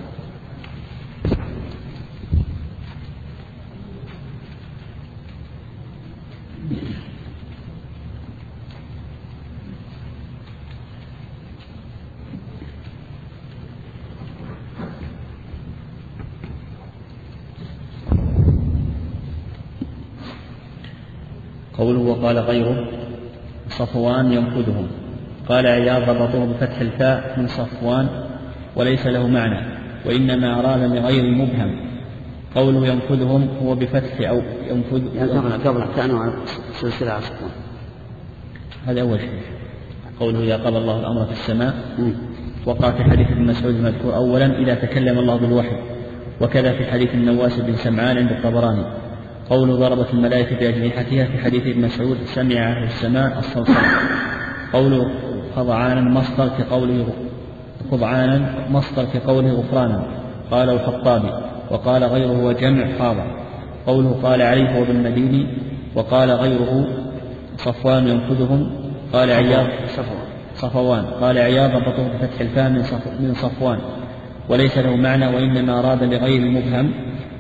قوله وقال غيره صفوان ينفذهم. قال عياض: ربطوه بفتح الفاء من صفوان وليس له معنى، وإنما أراد لغير مبهم. قوله ينفذهم هو بفتح أو ينفذ يعني قبل كانوا على سلسلة على صفوان. هذا أول شيء. قوله إذا قضى الله الأمر في السماء وقع في حديث ابن مسعود المذكور أولا إذا تكلم الله بالوحي، وكذا في حديث النواس بن سمعان عند الطبراني. قوله ضربت الملائكة بأجنحتها في حديث ابن مسعود سمع أهل السماء الصلصلة. قوله خضعانا مصدر كقوله خضعانا مصدر كقوله غفرانا. قال الخطابي وقال غيره وجمع خاضع. قوله قال عليه وبالمديني وقال غيره صفوان ينفذهم. قال عياض صفوان قال عياض ربطه بفتح الفاء من صفوان وليس له معنى، وإنما أراد لغير مبهم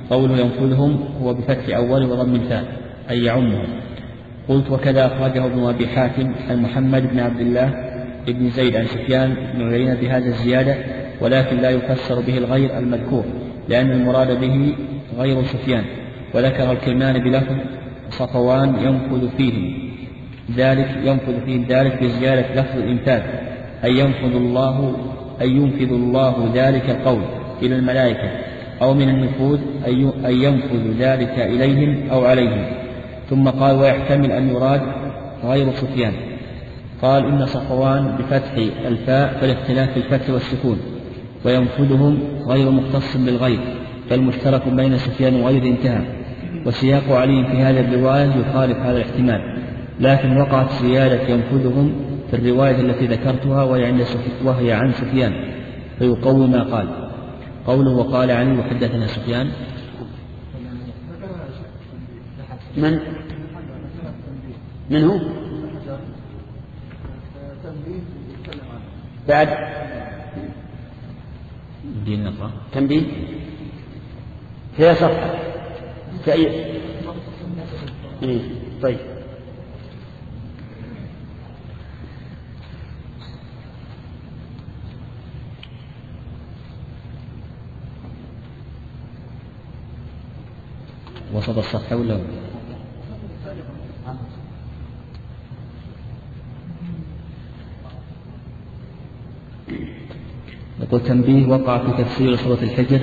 قوله ينفذهم هو بفتح أول وضم الفاء أي يعمهم. قلت وكذا أخرجه ابن أبي حاتم عن محمد بن عبد الله بن زيد عن سفيان بن عيينة بهذا الزيادة، ولكن لا يفسر به الغير المذكور لأن المراد به غير سفيان. وذكر الكلمان بلفظ صفوان ينفذ فيهم ذلك ينفذ فيهم ذلك بزيادة لفظ الإنفاذ أي ينفذ الله أي ينفذ الله ذلك القول إلى الملائكة، أو من النفوذ أي ينفذ ذلك إليهم أو عليهم. ثم قال ويحتمل أن يراد غير سفيان. قال إن صفوان بفتح الفاء فالاختلاف في الفتح والسكون، وينفذهم غير مختص بالغير بل مشترك بين سفيان وغير انتهى. وسياق علي في هذه الرواية يخالف هذا الاحتمال، لكن وقعت زيادة ينفذهم في الرواية التي ذكرتها وهي عن سفيان فيقوي ما قال. قوله وقال علي وحدثنا سفيان من من هو بعد تنبيه هي صفحة في أي إيه؟ طيب وسط الصفحة ولا يقول تنبيه وقع في تفسير سورة الحجر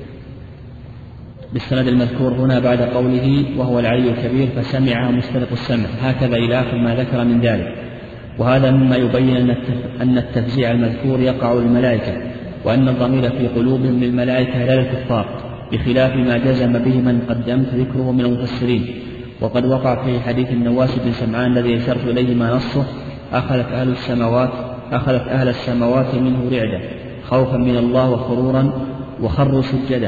بالسند المذكور هنا بعد قوله وهو العلي الكبير فسمع مستلق السمع، هكذا إلى آخر ما ذكر من ذلك. وهذا مما يبين أن التفزيع المذكور يقع للملائكة، وأن الضمير في قلوبهم للملائكة لا للكفار، بخلاف ما جزم به من قدمت ذكره من المفسرين. وقد وقع في حديث النواس بن سمعان الذي أشرت إليه ما نصه أخذت أهل السماوات أخذت أهل السماوات منه رعدة خوفا من الله وخرورا وخروا سجدا،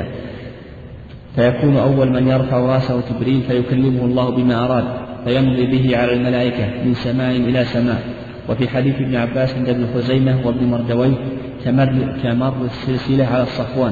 فيكون أول من يرفع رأسه جبريل فيكلمه الله بما أراد فيمضي به على الملائكة من سماء إلى سماء. وفي حديث ابن عباس عند ابن خزيمة وابن مردويه كمر, كمر السلسلة على الصفوان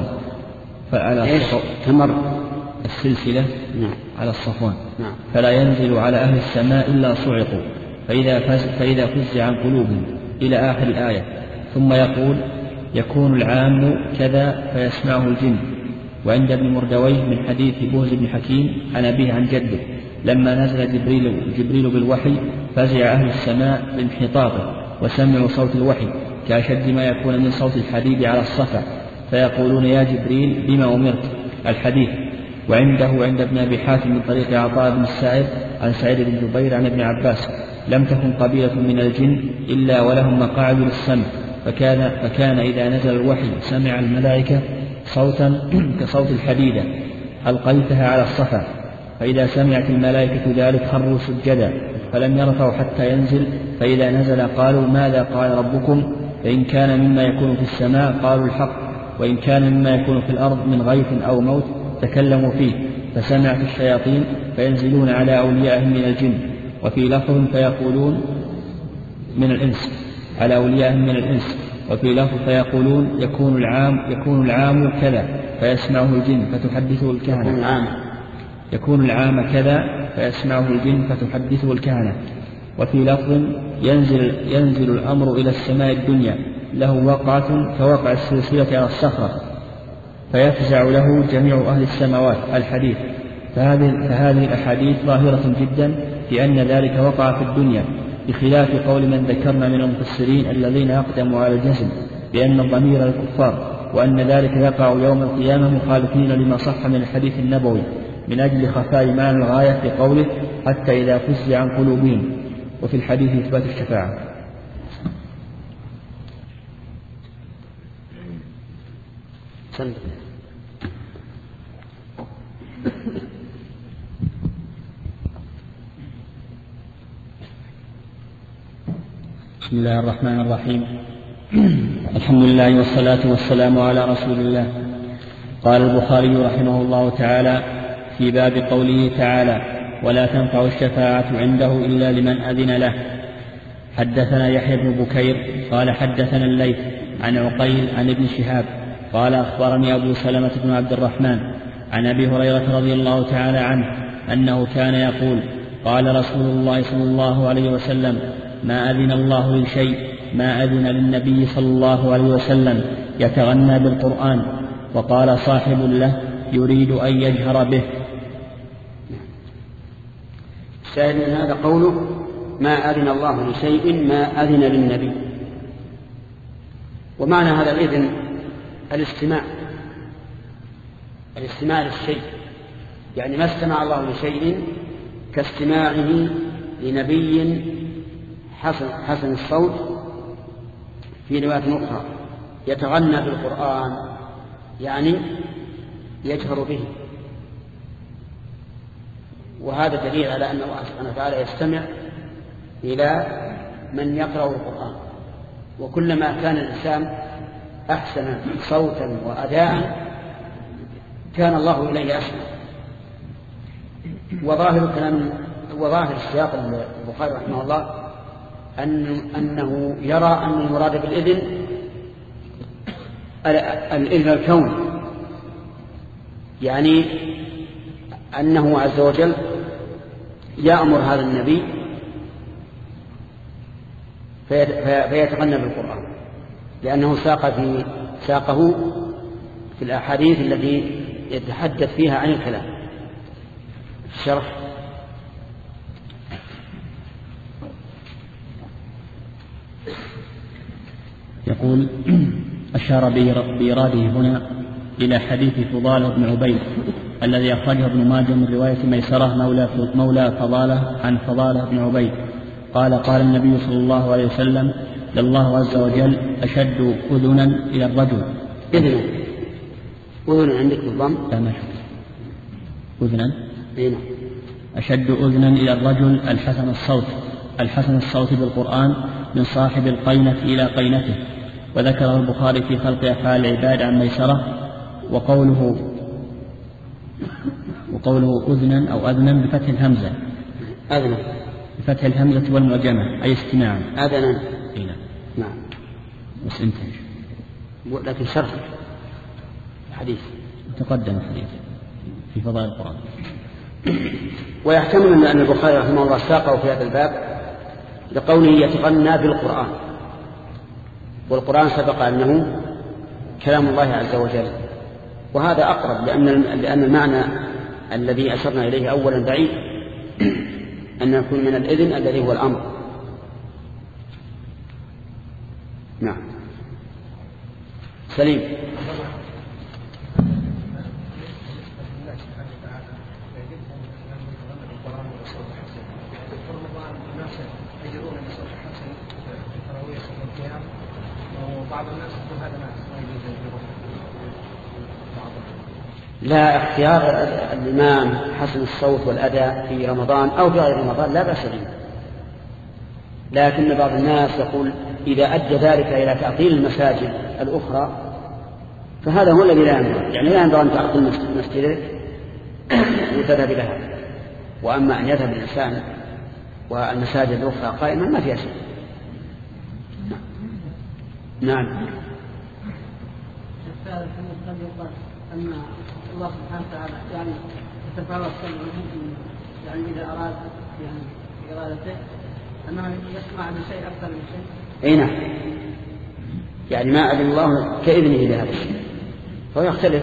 فعلى كمر السلسلة على الصفوان فلا ينزل على أهل السماء إلا صعقوا فإذا, فإذا فزع عن قلوبهم إلى آخر الآية. ثم يقول يكون العام كذا فيسمعه الجن. وعند ابن مردويه من حديث بوز بن حكيم عن أبيه عن جده لما نزل جبريل, جبريل بالوحي فزع أهل السماء بانحطاطه وسمعوا صوت الوحي كأشد ما يكون من صوت الحديد على الصفا فيقولون يا جبريل بما أمرت الحديث. وعنده عند ابن أبي حاتم من طريق عطاء بن السائب عن سعيد بن جبير عن ابن عباس لم تكن قبيلة من الجن إلا ولهم مقاعد للسمع، فكان, فكان إذا نزل الوحي سمع الملائكة صوتا كصوت الحديدة ألقيتها على الصفا، فإذا سمعت الملائكة ذلك خروا سجدا فلم يرفعوا حتى ينزل، فإذا نزل قالوا ماذا قال ربكم؟ فإن كان مما يكون في السماء قالوا الحق، وإن كان مما يكون في الأرض من غيث أو موت تكلموا فيه. فسمعت الشياطين فينزلون على أوليائهم من الجن، وفي لفظ فيقولون من الإنس على أوليائهم من الإنس، وفي لفظ فيقولون يكون العام يكون العام كذا فيسمعه الجن فتحدثه الكهنة يكون العام كذا فيسمعه الجن فتحدثه الكهنة. وفي لفظ ينزل, ينزل الأمر إلى السماء الدنيا له وقعة كوقع السلسلة على الصخرة فيفزع له جميع أهل السماوات الحديث. فهذه, فهذه الأحاديث ظاهرة جدا في أن ذلك وقع في الدنيا، بخلاف قول من ذكرنا من المفسرين الذين أقدموا على الجزم بأن الضمير الكفار، وأن ذلك يقع يوم القيامة مخالفين لما صح من الحديث النبوي من أجل خفاء معنى الغاية في قوله حتى إذا فزع عن قلوبهم، وفي الحديث إثبات الشفاعة. بسم الله الرحمن الرحيم. الحمد لله والصلاة والسلام على رسول الله. قال البخاري رحمه الله تعالى في باب قوله تعالى ولا تنفع الشفاعة عنده إلا لمن أذن له. حدثنا يحيى بن بكير قال حدثنا الليث عن عقيل عن ابن شهاب قال أخبرني أبو سلمة بن عبد الرحمن عن أبي هريرة رضي الله تعالى عنه أنه كان يقول قال رسول الله صلى الله عليه وسلم ما أذن الله لشيء ما أذن للنبي صلى الله عليه وسلم يتغنى بالقرآن. وقال صاحب له يريد أن يجهر به. الشاهد من هذا قوله ما أذن الله لشيء ما أذن للنبي. ومعنى هذا الإذن الاستماع الاستماع للشيء، يعني ما استمع الله لشيء كاستماعه لنبي حسن, حسن الصوت في رواية أخرى يتغنى بالقرآن، يعني يجهر به. وهذا دليل على أن الله سبحانه وتعالى يستمع إلى من يقرأ القرآن، وكلما كان الإنسان أحسن صوتا وأداء كان الله إليه أسمع. وظاهر كلام وظاهر السياق البخاري رحمه الله أن أنه يرى أن المراد بالإذن الإذن الكوني، يعني أنه عز وجل يأمر هذا النبي فيتغنى بالقرآن، لأنه ساق في ساقه في الأحاديث التي يتحدث فيها عن الكلام. الشرح يقول أشار بإراده هنا إلى حديث فضالة بن عبيد الذي أخرجه ابن ماجه من رواية ميسرة مولى, مولى فضالة عن فضالة بن عبيد قال قال النبي صلى الله عليه وسلم لله عز وجل أشد أذنا إلى الرجل. إذن أذن عندك بالضم؟ لا ما أذنا أشد أذنا إلى الرجل الحسن الصوت الحسن الصوت بالقرآن من صاحب القينة إلى قينته. وذكره البخاري في خلق أفعال العباد عن ميسرة. وقوله وقوله أذنا أو أذنا بفتح الهمزة أذنا بفتح الهمزة والمعجمة أي استماعا. أذنا إيه نعم. بس انتهى لكن شرح الحديث تقدم الحديث في فضائل القرآن. ويحتمل أن البخاري رحمه الله ساقه في هذا الباب لقوله يتغنى بالقرآن، والقرآن سبق أنه كلام الله عز وجل، وهذا أقرب لأن لأن المعنى الذي أشرنا إليه أولا بعيد أن يكون من الإذن الذي هو الأمر. نعم. سليم. لا، اختيار الإمام حسن الصوت والأداء في رمضان أو في غير رمضان لا بأس به، لكن بعض الناس يقول إذا أدى ذلك إلى تعطيل المساجد الأخرى فهذا هو الذي لا ينبغي، يعني لا ينبغي أن تعطل مسجدك وتذهب لها، وأما أن يذهب الإنسان والمساجد الأخرى قائمة ما فيها شيء. نعم. أن الله سبحانه وتعالى يعني يتفاوت يعني إذا أراد يعني في إرادته أنه يسمع بشيء أكثر من شيء. أي نعم، يعني ما أذن الله كإذنه لهذا الشيء فهو يختلف،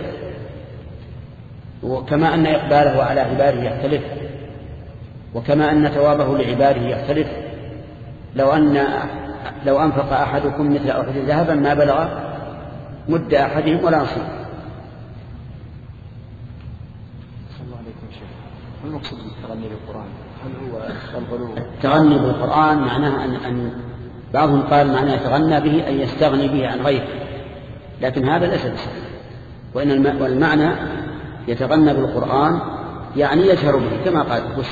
وكما أن إقباله على عباده يختلف، وكما أن ثوابه لعباده يختلف. لو أن لو أنفق أحدكم مثل أحد ذهبا ما بلغ مد أحدهم ولا نصيب. ما المقصود بالتغني بالقرآن؟ هل هو الغلو؟ التغني بالقرآن معناه أن, أن بعضهم قال معناه يتغنى به أن يستغني به عن غيره، لكن هذا ليس بصحيح. وإن الم... والمعنى يتغنى بالقرآن يعني يجهر به كما قال بس.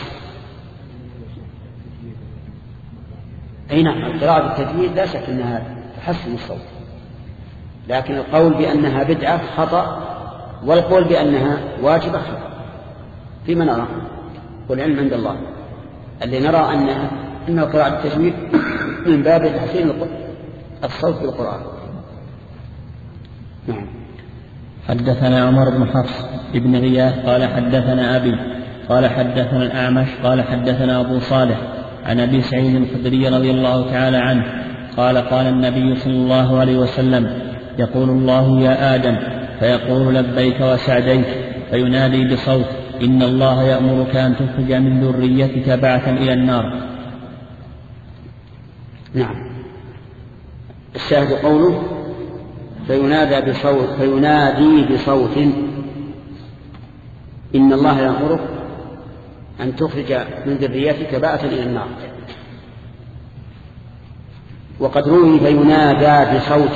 أي نعم، القراءة بالتجويد لا شك أنها تحسن الصوت، لكن القول بأنها بدعة خطأ، والقول بأنها واجبة خطأ. فيما نرى والعلم عند الله، اللي نرى أن أن القراءة بالتجويد من باب تحسين الصوت بالقرآن. نعم. حدثنا عمر بن حفص بن غياث قال حدثنا أبي قال حدثنا الأعمش قال حدثنا أبو صالح عن أبي سعيد الخدري رضي الله تعالى عنه قال قال النبي صلى الله عليه وسلم يقول الله يا آدم فيقول لبيك وسعديك فينادي بصوت إن الله يأمرك أن تخرج من ذريتك بعثا إلى النار. نعم. الشاهد قوله فينادى بصوت فينادي بصوت إن الله يأمرك أن تخرج من ذريتك بعثا إلى النار. وقد روي فينادى بصوت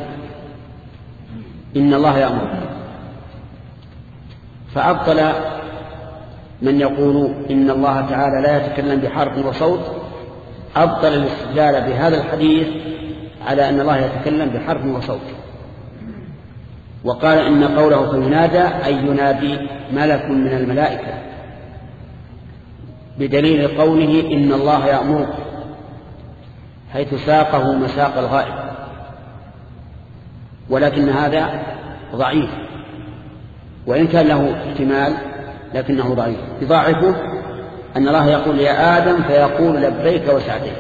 إن الله يأمرك، فأبطل من يقول إن الله تعالى لا يتكلم بحرف وصوت، أبطل الاستدلال بهذا الحديث على أن الله يتكلم بحرف وصوت، وقال إن قوله فينادى أي ينادي ملك من الملائكة، بدليل قوله إن الله يأمرك، حيث ساقه مساق الغائب، ولكن هذا ضعيف، وإن كان له احتمال لكنه ضعيف. يضاعفه أن الله يقول يا آدم فيقول لبيك وسعديك،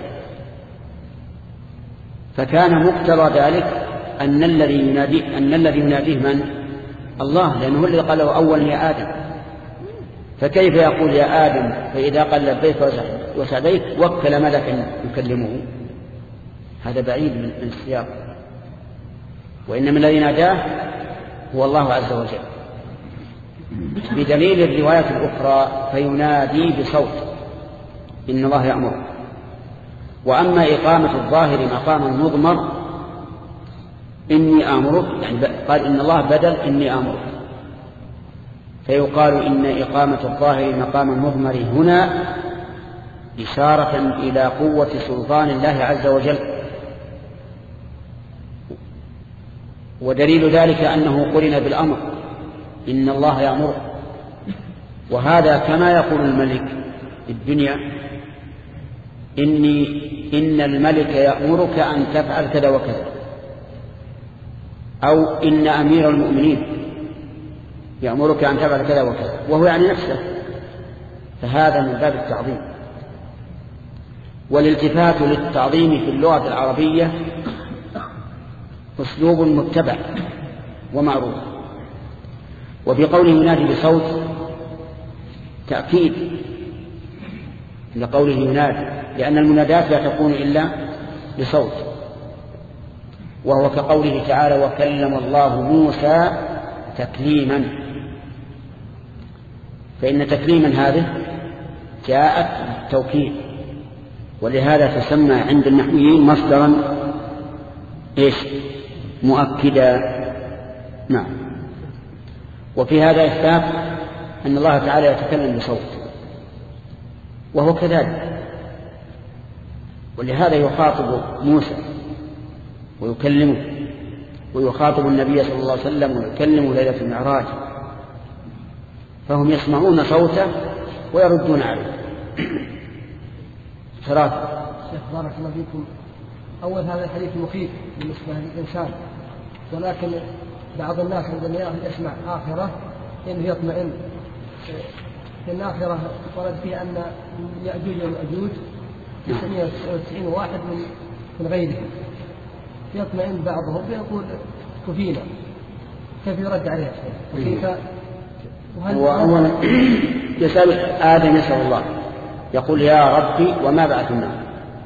فكان مقتضى ذلك أن الذي يناديه أن الذي يناديه من؟ الله، لأنه هو الذي قال له أولا يا آدم، فكيف يقول يا آدم فإذا قال لبيك وسعديك وكل ملكا يكلمه؟ هذا بعيد من السياق، وإنما الذي ناداه هو الله عز وجل، بدليل الرواية الأخرى فينادي بصوت إن الله يأمر. وأما إقامة الظاهر مقام المضمر إني آمرك، يعني قال إن الله بدل إني آمرك، فيقال إن إقامة الظاهر مقام المضمر هنا إشارة إلى قوة سلطان الله عز وجل، ودليل ذلك أنه قرن بالأمر إن الله يأمر. وهذا كما يقول الملك في الدنيا إني إن الملك يأمرك أن تفعل كذا وكذا، أو إن أمير المؤمنين يأمرك أن تفعل كذا وكذا، وهو يعني نفسه، فهذا من باب التعظيم. والالتفات للتعظيم في اللغة العربية أسلوب متبع ومعروف. وفي قوله ينادي بصوت تأكيد لقوله ينادي، لأن المنادات لا تكون إلا بصوت، وهو كقوله تعالى وكلم الله موسى تكليما، فإن تكليما هذه جاءت بالتوكيد، ولهذا تسمى عند النحويين مصدرا إيش؟ مؤكدا. نعم. وفي هذا إثبات أن الله تعالى يتكلم بصوت، وهو كذلك، ولهذا يخاطب موسى ويكلمه، ويخاطب النبي صلى الله عليه وسلم ويكلمه ليلة المعراج، فهم يسمعون صوته ويردون عليه. ثلاثة. شيخ بارك الله فيكم، أول هذا الحديث مخيف بالنسبة للإنسان، ولكن بعض الناس عندما يسمع آخرة إنه يطمئن. في الآخرة ورد فيه أن يأجوج ومأجوج تسعمائة وتسعين واحد من من غيرهم، يطمئن بعضهم فيقول كفينا، كيف يرد عليه وكيف؟ وأولا يسأل آدم يسأل الله يقول يا ربي وما بعث النار،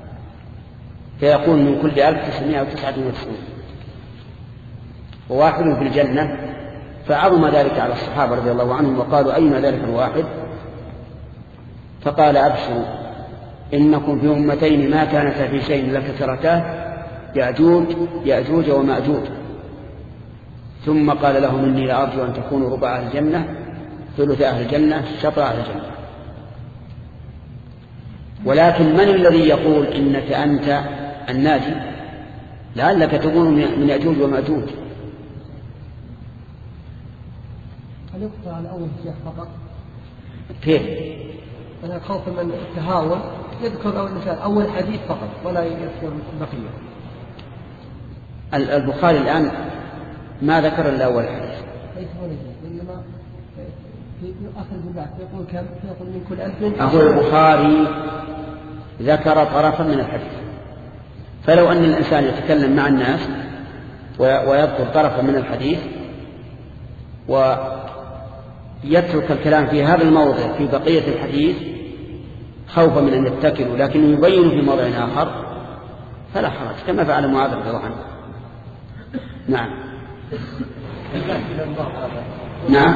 فيقول من كل ألف تسعمائة وتسعة وتسعين وواحد في الجنة، فعظم ذلك على الصحابة رضي الله عنهم وقالوا أين ذلك الواحد؟ فقال أبشروا إنكم في أمتين ما كانتا في شيء لكثرتاه يأجوج يأجوج ومأجوج، ثم قال لهم إني لأرجو أن تكونوا ربع أهل الجنة ثلث أهل الجنة شطر أهل الجنة. ولكن من الذي يقول إنك أنت الناجي؟ لعلك تكون من يأجوج ومأجوج. هل يقطع على أول شيء فقط؟ كيف؟ أنا خوف من التهاون يذكر أول مثال أول حديث فقط ولا يذكر البقية. البخاري الآن ما ذكر إلا أول حديث، ليس هو نجم، إنما في أخرج البعث يقول كم يقول من كل ألف. أقول البخاري ذكر طرفا من الحديث، فلو أن الإنسان يتكلم مع الناس ويذكر طرفا من الحديث ويترك الكلام في هذا الموضع في بقية الحديث خوفا من أن يتكلوا، لكنه يبين في موضع آخر فلا حرج، كما فعل معاذ رضي الله عنه. نعم نعم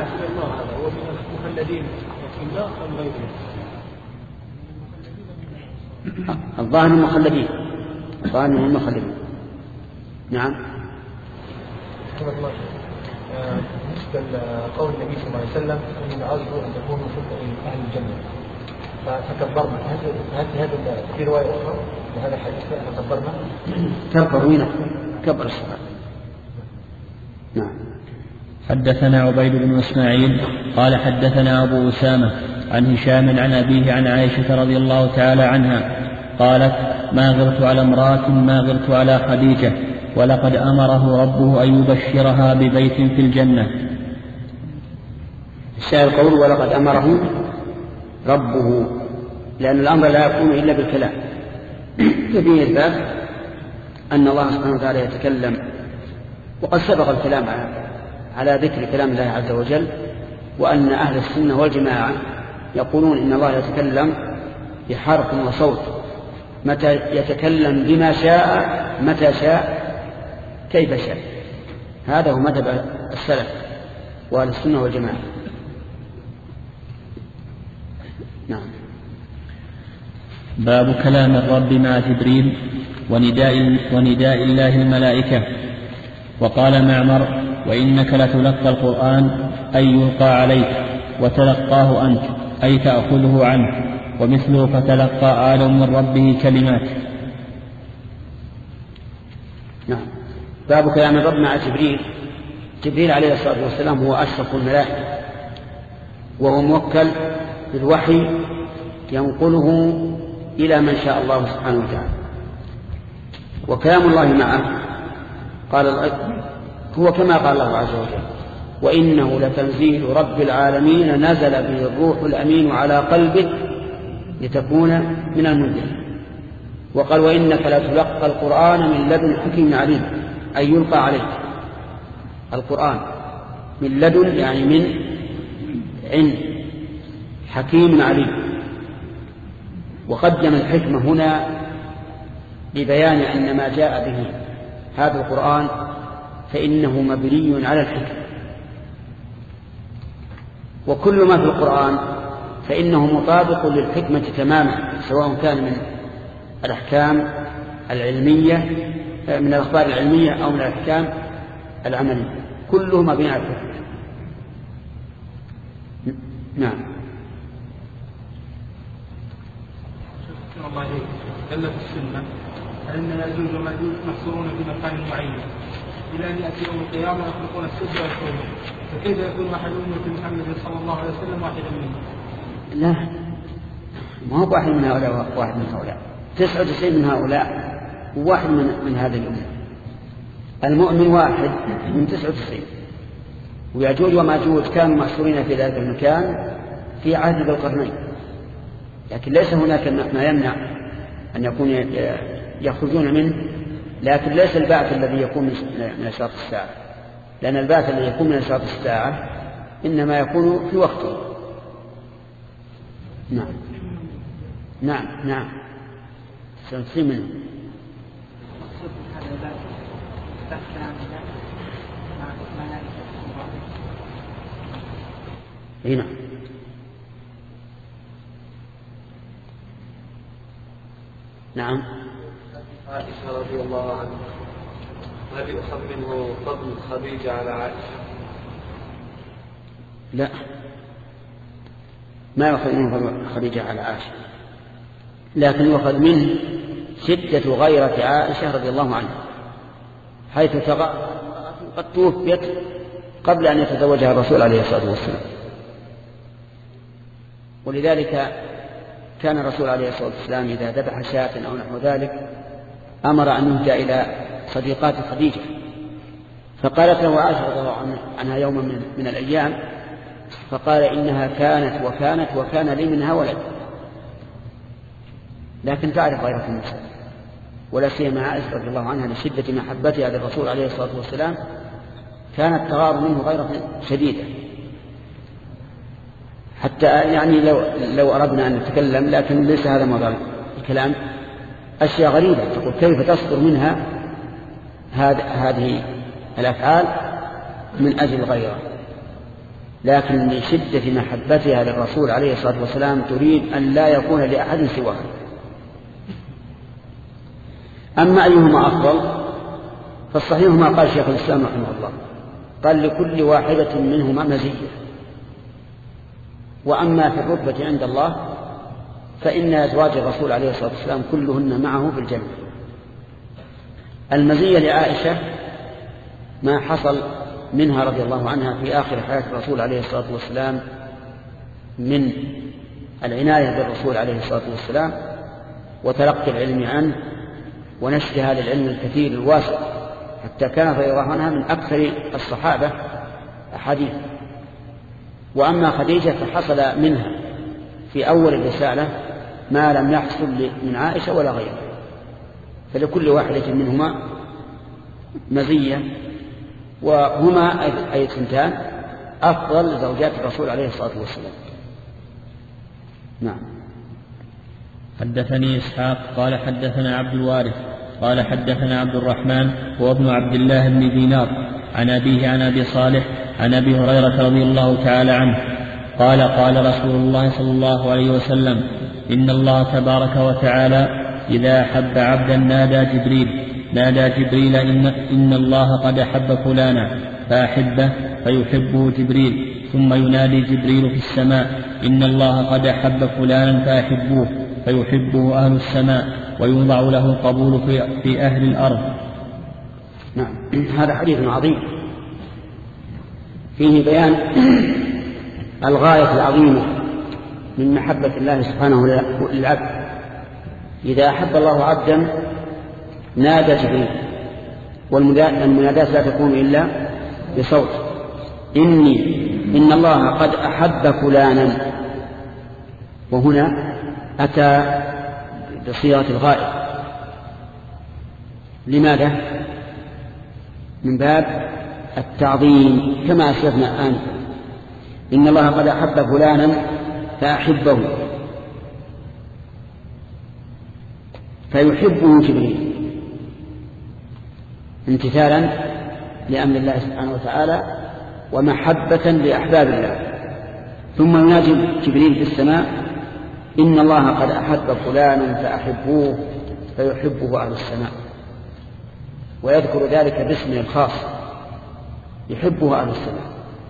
الظاهر المخلدين الظاهر المخلدين. نعم. بالنسبة لقول النبي صلى الله عليه وسلم إن عرضوا أن تكونوا من أهل الجنة فكبرنا، هل هذا في رواية أخرى وهذا حديث فكبرنا؟ كبروا هنا كبر الصلاة. نعم. حدثنا عبيد بن إسماعيل قال حدثنا أبو أسامة عن هشام عن أبيه عن عائشة رضي الله تعالى عنها قالت ما غرت على امرأة ما غرت على خديجة ولقد أمره ربه أن يبشرها ببيت في الجنة. الشاعر قول ولقد أمره ربه، لأن الأمر لا يكون إلا بالكلام. ففيه الباب أن الله سبحانه وتعالى يتكلم، وقد سبق الكلام على ذكر كلام الله عز وجل، وأن أهل السنة والجماعة يقولون إن الله يتكلم بحرف وصوت، متى يتكلم بما شاء متى شاء كيف شاء. هذا هو مذهب السلف وأهل السنة والجماعة. نعم. باب كلام الرب مع جبريل ونداء, ونداء الله الملائكة. وقال معمر وإنك لتلقى القرآن أي يلقى عليك وتلقاه أنت أي تأخذه عنه، ومثله فتلقى آدم من ربه كلمات. نعم. باب كلام الرب مع جبريل. جبريل عليه الصلاة والسلام هو أشرف الملائكة، وهو موكل بالوحي ينقله إلى من شاء الله سبحانه وتعالى. وكلام الله معه قال هو كما قال الله عز وجل وإنه لتنزيل رب العالمين نزل به الروح الأمين على قلبك لتكون من المنذرين. وقال وإنك لتلقى القرآن من لدن حكيم عليم أي يلقى عليك القرآن من لدن يعني من عند حكيم عليم. وقدم الحكمة هنا لبيان أن ما جاء به هذا القرآن فإنه مبني على الحكمة، وكل ما في القرآن فإنه مطابق للحكمة تماما، سواء كان من الأحكام العلمية من الأخبار العلمية أو من الأحكام العملية، كله مبني على الحكمة. نعم. الله عليك دل في السنة أن يأجوج ومأجوج محصورون في مكان معين إلى أن يأتي يوم القيامة يخلقون السد والحوض، فكيف يكون أحد أمة محمد صلى الله عليه وسلم واحدا منهم؟ لا، ما هو واحد من هؤلاء واحد من هؤلاء، تسعة وتسعين من هؤلاء وواحد من, من هذه الأمة. المؤمن واحد من تسعة وتسعين، ويأجوج ومأجوج كانوا محصورين في ذلك المكان في عهد ذي القرنين، لكن ليس هناك ما يمنع أن يكون يخرجون منه، لكن ليس البعث الذي يكون من أشراط الساعة، لأن البعث الذي يكون من أشراط الساعة إنما يكون في وقته. نعم نعم نعم سنسي منه. هنا نعم. عائشة رضي الله عنها هل يؤخذ منه فضل خديجة على عائشة؟ لا، ما يؤخذ منه فضل خديجة على عائشة، لكن يؤخذ منه شدة غيرة عائشة رضي الله عنها، حيث قد توفيت قبل أن يتزوجها الرسول عليه الصلاة والسلام، ولذلك كان الرسول عليه الصلاة والسلام إذا ذبح شاة أو نحو ذلك أمر أن يهدى إلى صديقات خديجة فقالت له عائشة رضي الله عنها يوما من, من الأيام، فقال إنها كانت وكانت وكان لي منها ولد، لكن تعرف غيرة النساء، ولا سيما عائشة رضي الله عنها لشدة محبتها للرسول عليه الصلاة والسلام كانت تغار منه غيرة شديدة، حتى يعني لو, لو أردنا أن نتكلم، لكن ليس هذا موضوع الكلام. أشياء غريبة تقول كيف تصدر منها هذه الأفعال من أجل غيره، لكن من شدة محبتها للرسول عليه الصلاة والسلام تريد أن لا يكون لأحد سواه. أما أيهما أفضل فالصحيح ما قال شيخ الإسلام رحمه الله، قال لكل واحدة منهما مزية، وأما في الرتبة عند الله فإن أزواج الرسول عليه الصلاة والسلام كلهن معه في الجنة. المزية لعائشة ما حصل منها رضي الله عنها في آخر حياة الرسول عليه الصلاة والسلام من العناية بالرسول عليه الصلاة والسلام وتلقي العلم عنه ونشر هذا العلم الكثير الواسع، حتى كان رضي الله عنها من أكثر الصحابة أحاديث. وأما خديجة فحصل منها في أول الرسالة ما لم يحصل من عائشة ولا غيرها، فلكل واحدة منهما مزية، وهما أي اثنتان أفضل زوجات الرسول عليه الصلاة والسلام. نعم. حدثني إسحاق قال حدثنا عبد الوارث قال حدثنا عبد الرحمن هو ابن عبد الله بن دينار عن أبيه عن أبي صالح عن أبي هريرة رضي الله تعالى عنه قال قال رسول الله صلى الله عليه وسلم إن الله تبارك وتعالى إذا أحب عبدا نادى جبريل نادى جبريل إن, إن الله قد أحب فلانا فأحبه فيحبه جبريل، ثم ينادي جبريل في السماء إن الله قد أحب فلانا فأحبوه فيحبه أهل السماء، ويوضع له القبول في, في أهل الأرض. نعم. هذا حديث عظيم فيه بيان الغاية العظيمة من محبة الله سبحانه للعبد. إذا أحب الله عبدا نادى جبريل، والمنادات لا تكون إلا بصوت، إني إن الله قد أحب فلانا، وهنا أتى بصيغة الغائب. لماذا؟ من باب التعظيم كما أشرنا آنفا، إن الله قد أحب فلانا فأحبه فيحبه جبريل امتثالا لأمر الله سبحانه وتعالى ومحبة لأحباب الله. ثم ينادي جبريل في السماء إن الله قد أحب فلانا فأحبوه فيحبه أهل السماء، ويذكر ذلك باسمه الخاص يحبه أهل السماء.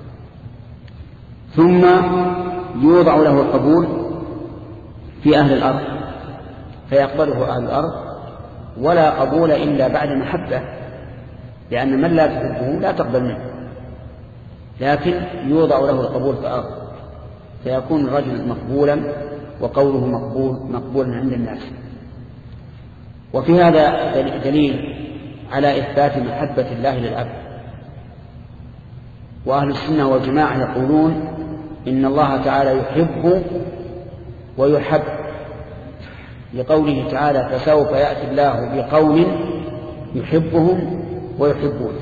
ثم يوضع له القبول في أهل الأرض فيقبله أهل الأرض، ولا قبول إلا بعد محبة، لأن من لا تحبه لا تقبل منه، لكن يوضع له القبول في الأرض فيكون الرجل مقبولا وقوله مقبول مقبولا عند الناس. وفي هذا دليل على إثبات محبة الله للعبد. وأهل السنة والجماعة يقولون إن الله تعالى يحب ويحب، لقوله تعالى فسوف يأتي الله بقوم يحبهم ويحبونه.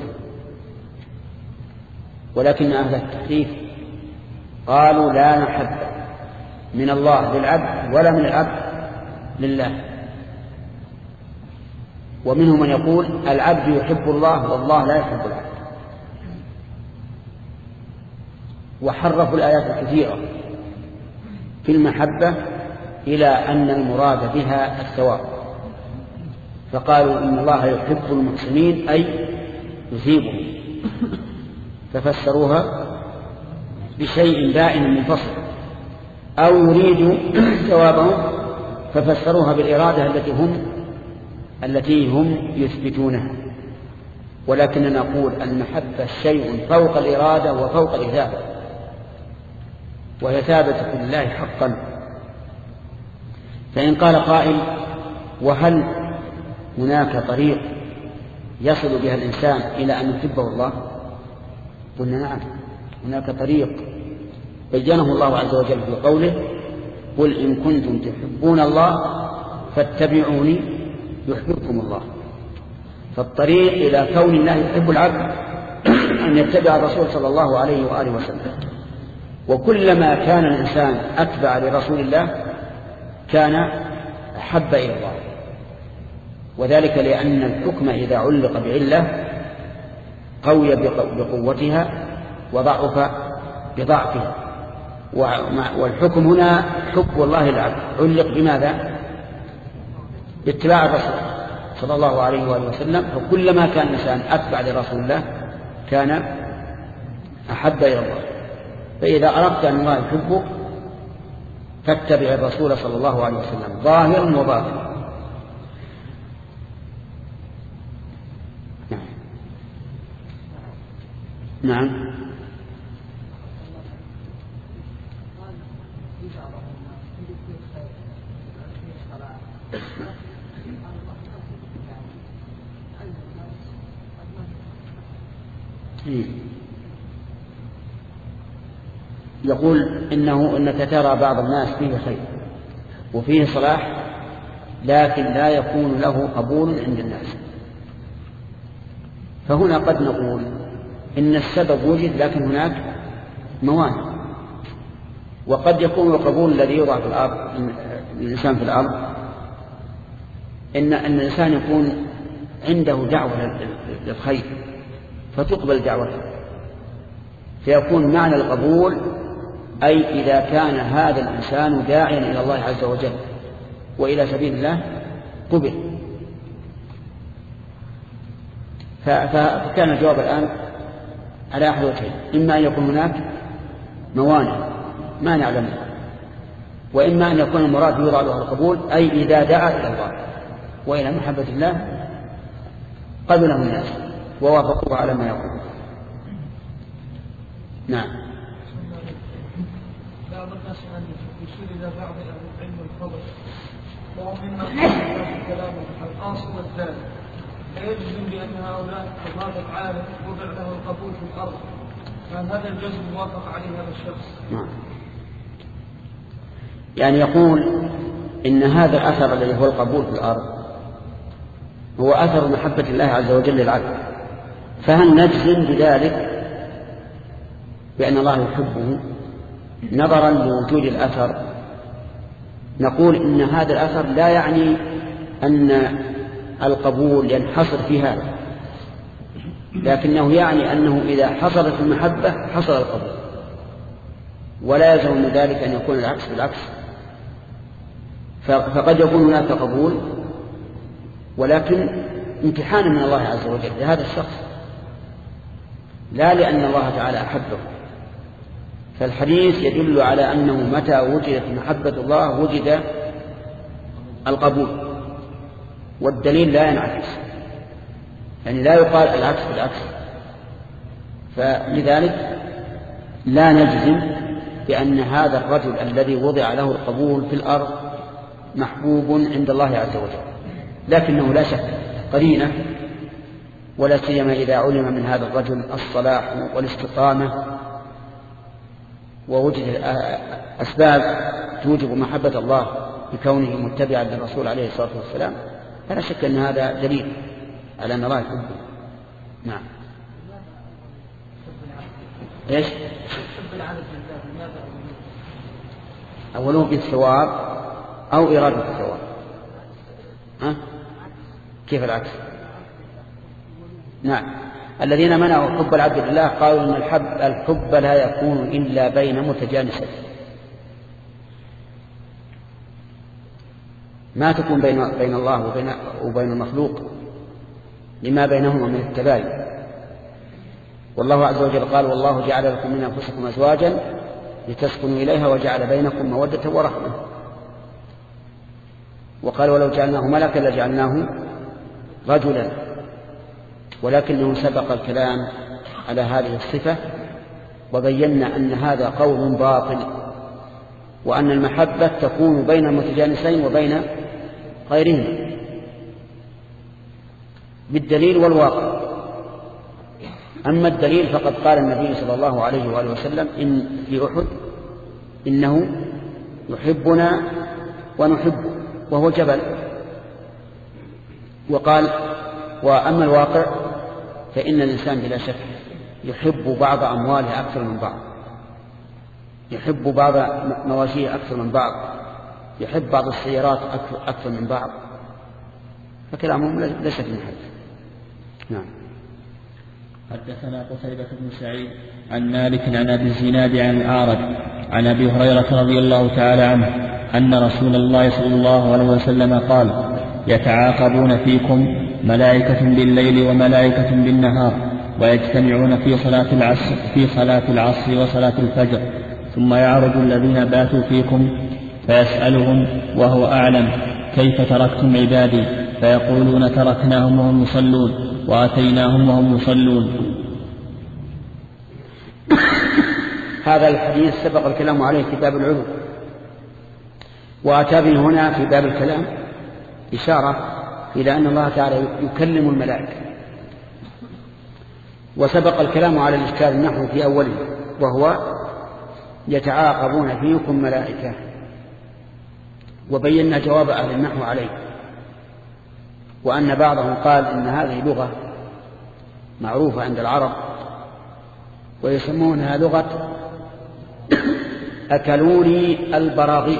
ولكن أهل التحريف قالوا لا نحب من الله للعبد ولا من العبد لله. ومنهم من يقول العبد يحب الله والله لا يحب العبد، وحرفوا الآيات الكثيرة في المحبة إلى أن المراد بها الثواب، فقالوا إن الله يحب المحسنين أي يثيبهم، ففسروها بشيء دائم منفصل، أو يريد ثوابهم ففسروها بالإرادة التي هم التي هم يثبتونها. ولكننا نقول المحبة شيء فوق الإرادة وفوق الإثابة، وهي ثابتة لله حقا. فإن قال قائل وهل هناك طريق يصل بها الإنسان إلى أن يحبه الله؟ قلنا نعم، هناك طريق بينه الله عز وجل في قوله قل إن كنتم تحبون الله فاتبعوني يحببكم الله. فالطريق إلى كون الله يحب العبد أن يتبع الرسول صلى الله عليه وآله وسلم، وكلما كان الإنسان أتبع لرسول الله كان أحب إلى الله، وذلك لأن الحكم إذا علق بعلة قوي بقوتها وضعف بضعفها، والحكم هنا حب الله العبد علق بماذا؟ باتباع الرسول صلى الله عليه وآله وسلم، فكلما كان الإنسان أتبع لرسول الله كان أحب إلى الله. فإذا أردت أن الله يحبك فاتبع الرسول صلى الله عليه وسلم ظاهرا وباطنا. نعم. يقول إنه إنك ترى بعض الناس فيه خير وفيه صلاح لكن لا يكون له قبول عند الناس، فهنا قد نقول إن السبب وجد لكن هناك موانع، وقد يكون القبول الذي يوضع في الأرض الإنسان في الأرض إن أن الإنسان يكون عنده دعوة للخير فتقبل دعوته، فيكون معنى القبول أي إذا كان هذا الإنسان داعيا إلى الله عز وجل وإلى سبيل الله قبل. فكان الجواب الآن على أحد وجهين، إما أن يكون هناك موانع ما نعلمها، وإما أن يكون المراد يوضع له القبول أي إذا دعا إلى الله وإلى محبة الله قبله الناس ووافقوه على ما يقول. نعم. بعض الناس يشير إلى بعض العلم الفضل وهم مما قال كلام القاصد والثاني فيجزم بأن هؤلاء هذا العالم وضع له القبول في الأرض، فهل هذا الجزم موافق عليه هذا الشخص؟ نعم. يعني يقول إن هذا الأثر الذي هو القبول في الأرض هو أثر محبة الله عز وجل للعبد، فهل نجزم بذلك بأن الله يحبه نظرا لوجود الأثر؟ نقول إن هذا الأثر لا يعني أن القبول ينحصر في هذا، لكنه يعني أنه إذا حصلت المحبة حصل القبول، ولا يلزم من ذلك أن يكون العكس بالعكس. فقد يكون هناك قبول ولكن امتحان من الله عز وجل لهذا الشخص لا لأن الله تعالى أحبه. فالحديث يدل على أنه متى وجدت محبة الله وجد القبول، والدليل لا ينعكس، يعني لا يقال العكس بالعكس. فلذلك لا نجزم بأن هذا الرجل الذي وضع له القبول في الأرض محبوب عند الله عز وجل، لكنه لا شك قرينة، ولا سيما إذا علم من هذا الرجل الصلاح والاستقامة ووجد أسباب توجب محبة الله بكونه متبعا للرسول عليه الصلاة والسلام، فلا شك أن هذا دليل على أن الله يحبه. نعم. إيش؟ أوله بالثواب أو إرادة الثواب. ها؟ كيف العكس؟ نعم. الذين منعوا حب العبد لله قالوا إن الحب, الحب لا يكون إلا بين متجانسين، ما تكون بين, بين الله وبين, وبين المخلوق لما بينهما من التباين. والله عز وجل قال والله جعل لكم من أنفسكم أزواجا لتسكنوا إليها وجعل بينكم مودة ورحمة. وقال ولو جعلناه ملكا لجعلناه رجلا، ولكنه سبق الكلام على هذه الصفة وبينا أن هذا قول باطل، وأن المحبة تكون بين المتجانسين وبين غيرهم. بالدليل والواقع. أما الدليل فقد قال النبي صلى الله عليه وآله وسلم إن في أحد إنه يحبنا ونحبه وهو جبل. وقال وأما الواقع فإن الإنسان بلا شك يحب بعض أمواله أكثر من بعض، يحب بعض مواشيه أكثر من بعض، يحب بعض السيارات أكثر من بعض، فكلامهم ليس في محل. نعم. حدثنا قتيبة بن سعيد عن مالك عن أبي الزناد عن الأعرج عن أبي هريرة رضي الله تعالى عنه أن رسول الله صلى الله عليه وسلم قال: يتعاقبون فيكم ملائكة بالليل وملائكة بالنهار، ويجتمعون في صلاة العصر في صلاة العصر وصلاة الفجر، ثم يعرج الذين باتوا فيكم فيسألهم وهو أعلم: كيف تركتم عبادي؟ فيقولون: تركناهم وهم يصلون وأتيناهم وهم يصلون. هذا الحديث سبق الكلام عليه في باب العلو، وأتى به هنا في باب الكلام إشارة إلى أن الله تعالى يكلم الملائكة. وسبق الكلام على الإشكال النحو في أوله، وهو يتعاقبون فيكم ملائكة، وبينا جواب أهل النحو عليه، وأن بعضهم قال إن هذه لغة معروفة عند العرب ويسمونها لغة أكلوني البراغيث،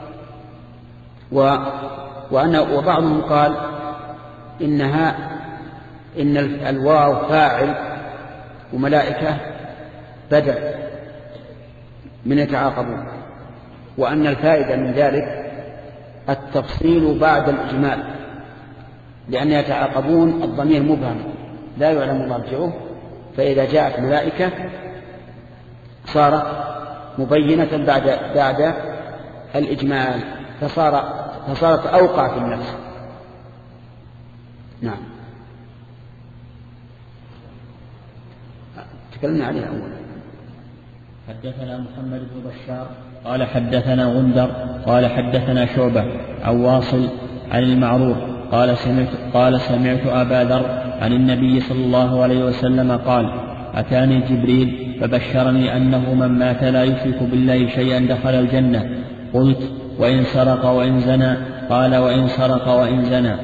وأنا وبعضهم قال إنها إن الواو فاعل وملائكة بدل من يتعاقبون، وأن الفائدة من ذلك التفصيل بعد الإجمال، لأن يتعاقبون الضمير مبهم لا يعلم مرجعه، فإذا جاءت ملائكة صارت مبينة بعد بعد الإجمال، فصار فصارت أوقع في النفس. نعم. تكلمنا عليها أولا. حدثنا محمد بن بشار قال حدثنا غندر قال حدثنا شعبة عن واصل عن المعروف قال سمعت, قال سمعت أبا ذر عن النبي صلى الله عليه وسلم قال: أتاني جبريل فبشرني أنه من مات لا يشرك بالله شيئا دخل الجنة. قلت: وإن سرق وإن زنى؟ قال: وإن سرق وإن زنى.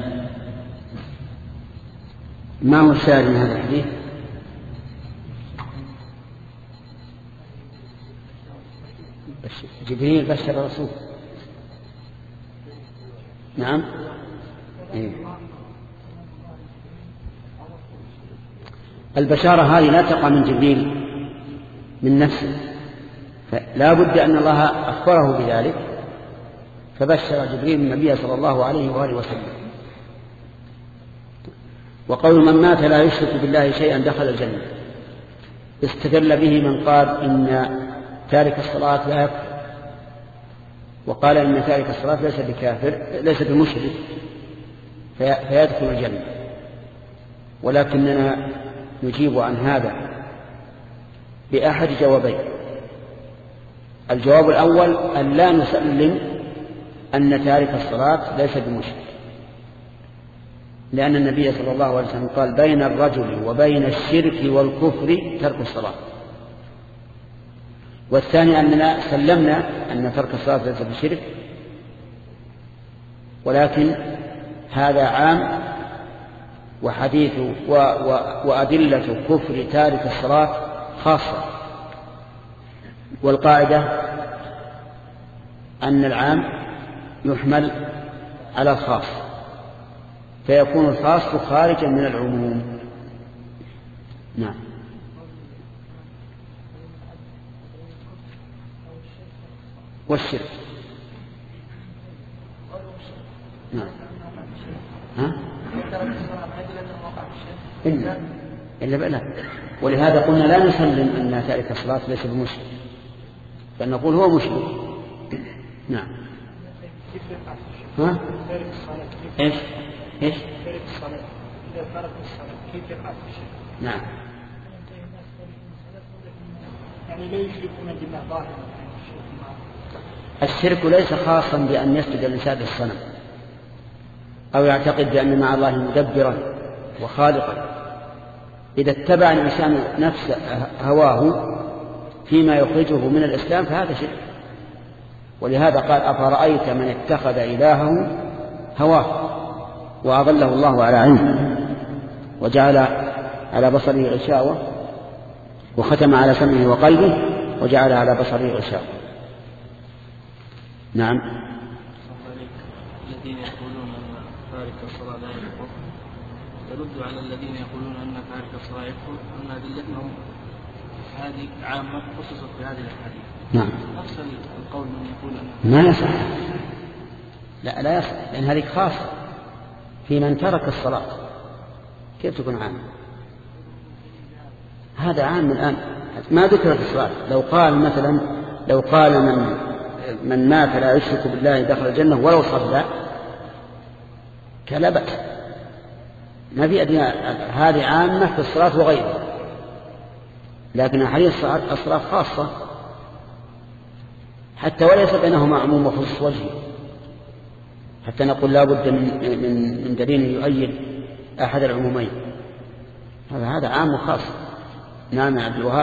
ما هو الشاهد من هذا الحديث؟ جبريل بشر الرسول. نعم. إيه. البشارة هذه لا تقع من جبريل من نفسه، فلا بد أن الله أخبره بذلك، فبشر جبريل النبي صلى الله عليه وآله وسلم. وقول من مات لا يشرك بالله شيئا دخل الجنة استدل به من قال إن تارك الصلاة لا يكفر، وقال إن تارك الصلاة ليس بكافر ليس بمشرك فيدخل الجنة. ولكننا نجيب عن هذا بأحد جوابين. الجواب الأول أن لا نسلم أن تارك الصلاة ليس بمشرك، لأن النبي صلى الله عليه وسلم قال: بين الرجل وبين الشرك والكفر ترك الصلاة. والثاني أننا سلمنا أن ترك الصلاة ليس بشرك، ولكن هذا عام، وحديث و و وأدلة كفر تارك الصلاة خاصة. والقاعدة أن العام يحمل على الخاص، فيكون الخاص خارجا من العموم. نعم. والشرك. نعم. ها؟ إلا إلا بلا. ولهذا قلنا لا نسلم أن تارك الصلاة ليس بمشرك، بل نقول هو مشرك. نعم. ها؟ إيش؟ إيش؟ نعم. يعني لا يشركون بالله ظاهرا. الشرك ليس خاصا بأن يسجد الإنسان للصنم أو يعتقد بأن مع الله مدبرا وخالقا. إذا اتبع الإنسان نفس هواه فيما يخرجه من الإسلام فهذا شرك. ولهذا قال أفرأيت من اتخذ إلهه هواه وأضله الله على علم وجعل على بصره غشاوة وختم على سمعه وقلبه وجعل على بصره غشاوة. نعم. الذين يقولون أن تارك الصلاة لا يكفر يرد على الذين يقولون أن تارك الصلاة يكفر أن أدلتهم هذه عامة خصصت في هذه الأحاديث. نعم. نفس القول من يقول أن ما يصح. لا لا يصح لأن هذه خاصة في من ترك الصلاة. كيف تكون عام؟ هذا عام الآن ما ذكر في الصلاة. لو قال مثلا لو قال من من مات لا يشرك بالله دخل الجنة ولو صلى كلا بأس. ما في أدنى. هذه عامة في الصلاة وغيرها، لكن حديث الصلاة خاصة حتى وليس بينهما عموم وخصوص وجهي حتى نقول لا بد من من من دليل يؤيد أحد العمومين. هذا هذا عام وخاص. نعم يا عبد الوهاب.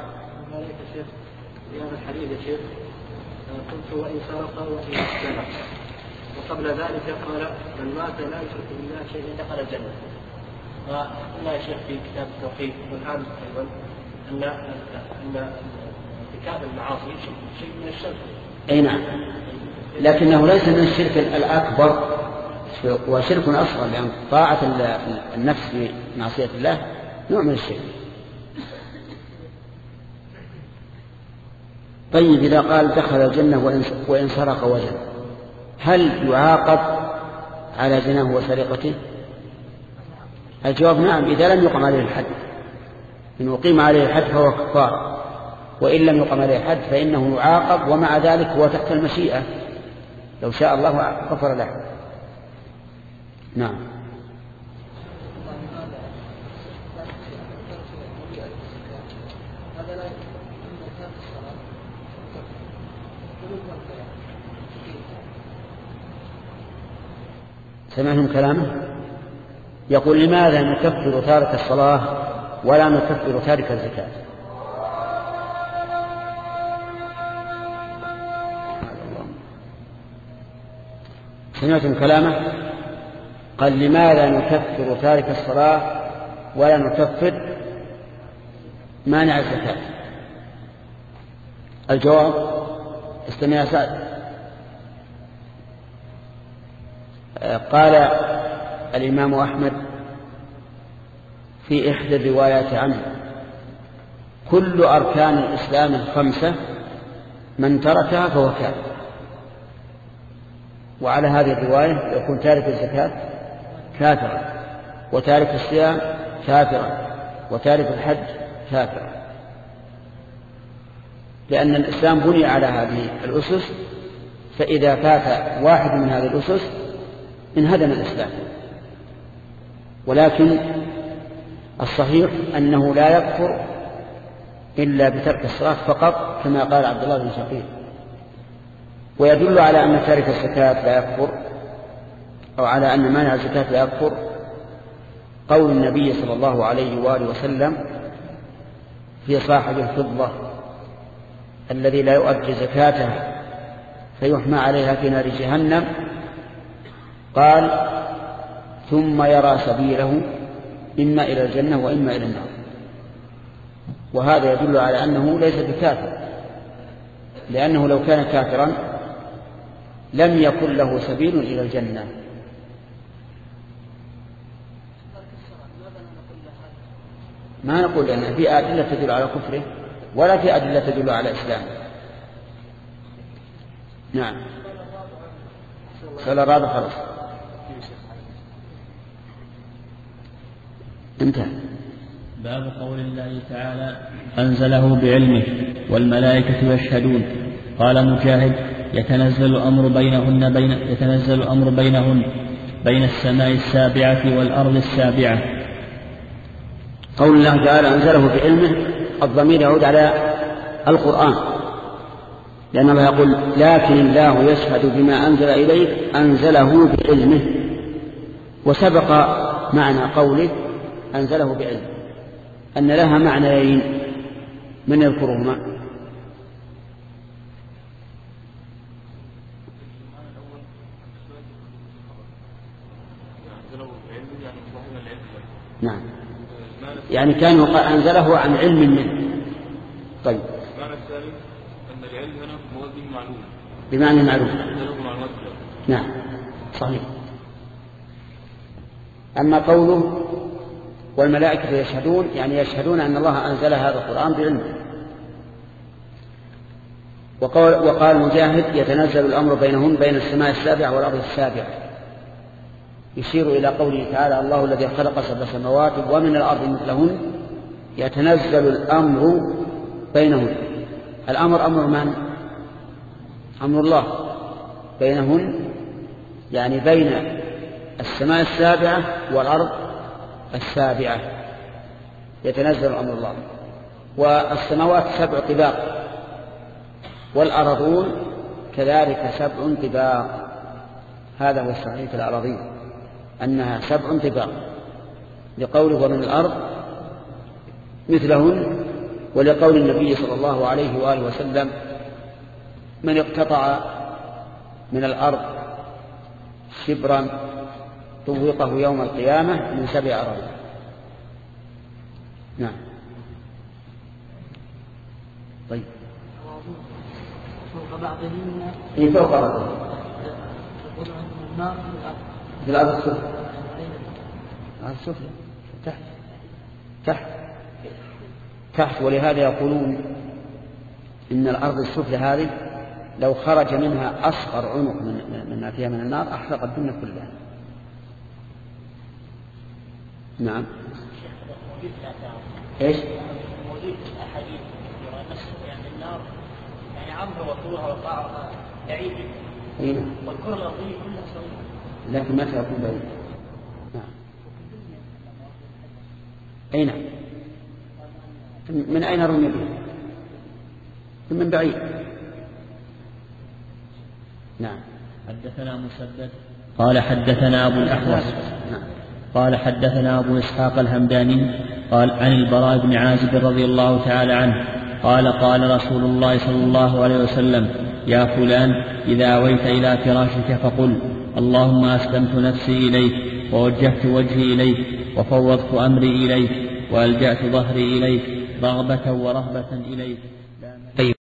في هذا الحديث يا شيخ قلت وإن سرق وإن سرق، وقبل ذلك قال من مات لا يشرك بالله شيئا دخل الجنة. وقلنا يا شيخ في كتاب التوحيد والآن أيضا أن أن ارتكاب المعاصي شيء من الشرك. أي نعم، لكنه ليس من الشرك الأكبر وشرك أصغر، لأن طاعة النفس في معصية الله نوع من الشرك. طيب إذا قال دخل الجنة وإن سرق وزن، هل يعاقب على زناه وسرقته؟ الجواب نعم إذا لم يقم عليه الحد. إن أقيم عليه الحد فهو كفار، وإن لم يقم عليه الحد فإنه يعاقب، ومع ذلك هو تحت المشيئة، لو شاء الله غفر له. نعم. سمعتم كلامه يقول لماذا نكفر تارك الصلاة ولا نكفر تارك الزكاة؟ سمعتم كلامه قال لماذا نكفر تارك الصلاة ولا نكفر مانع الزكاة؟ الجواب استمع سعد. قال الإمام أحمد في إحدى الروايات عنه كل أركان الإسلام الخمسة من تركها فهو كافر. وعلى هذه الرواية يكون تارك الزكاة كافرا، وتارك الصيام كافرا، وتارك الحج كافرا، لأن الإسلام بني على هذه الأسس، فإذا فات واحد من هذه الأسس انهدم الإسلام. ولكن الصحيح أنه لا يكفر إلا بترك الصلاة فقط، كما قال عبد الله بن شقيق. ويدل على أن تارك الزكاة لا يكفر، أو على أن مانع الزكاة لا يكفر، قول النبي صلى الله عليه وآله وسلم في صاحب الفضة الذي لا يؤدي زكاته فيحمى عليها في نار جهنم، قال ثم يرى سبيله إما إلى الجنة وإما إلى النار. وهذا يدل على أنه ليس بكافر، لأنه لو كان كافرا لم يكن له سبيل إلى الجنة. ما نقول أن في أدلة تدل على كفره ولا في أدلة تدل على إسلامه. نعم. صلى الرابع خلاص انتهى. باب قول الله تعالى أنزله بعلمه والملائكة يشهدون. قال مجاهد يتنزل الأمر بينهن بين يتنزل الأمر بينهن بين السماء السابعة والأرض السابعة. قول الله تعالى أنزله بعلمه، الضمير يعود على القرآن، لأن الله يقول لكن الله يشهد بما أنزل إليك أنزله بعلمه. وسبق معنى قوله أنزله بعلم، أن لها معنيين، من يذكرهما؟ نعم، يعني كان أنزله عن علم منه. طيب، المعنى الثاني أن العلم هنا مراد به معلوم، بمعنى معلوم. نعم صحيح. أما قوله والملائكة يشهدون، يعني يشهدون أن الله أنزل هذا القرآن بعلمه. وقال, وقال مجاهد يتنزل الأمر بينهن بين السماء السابعة والأرض السابعة، يشير إلى قوله تعالى الله الذي خلق سبع سماوات ومن الأرض مثلهن يتنزل الأمر بينهن. الأمر أمر من؟ أمر الله بينهن، يعني بين السماء السابعة والأرض السابعة يتنزل أمر الله. والسماوات سبع طباق والأرضون كذلك سبع طباق، هذا هو الصحيح في الأراضين أنها سبع طباق، لقوله ومن الأرض مثلهن، ولقول النبي صلى الله عليه وآله وسلم من اقتطع من الأرض شبرا طوقه يوم القيامة من سبع أراضين. نعم. طيب، فوق بعضهن إيه فوق بعضهن في الأرض السفلى، الأرض السفلى تحت تحت تحت ولهذا يقولون إن الأرض السفلى هذه لو خرج منها أصغر عنق من ما فيها من النار أحرق الدنيا كلها. نعم. ايش؟ موجود في الاحاديث يعني النار يعني عمرها وطولها وقعرها بعيد، والكره الارضيه كلها صغيره، لكن متى يكون بعيد؟ نعم. اي نعم. من اين رمي به؟ من بعيد. نعم. حدثنا مسدد قال حدثنا ابو الاحوص نعم. قال حدثنا أبو إسحاق الهمداني قال عن البراء بن عازب رضي الله تعالى عنه قال قال رسول الله صلى الله عليه وسلم يا فلان إذا أويت إلى فراشك فقل اللهم أسلمت نفسي إليك ووجهت وجهي إليك وفوضت أمري إليك وألجأت ظهري إليك رغبة ورهبة إليك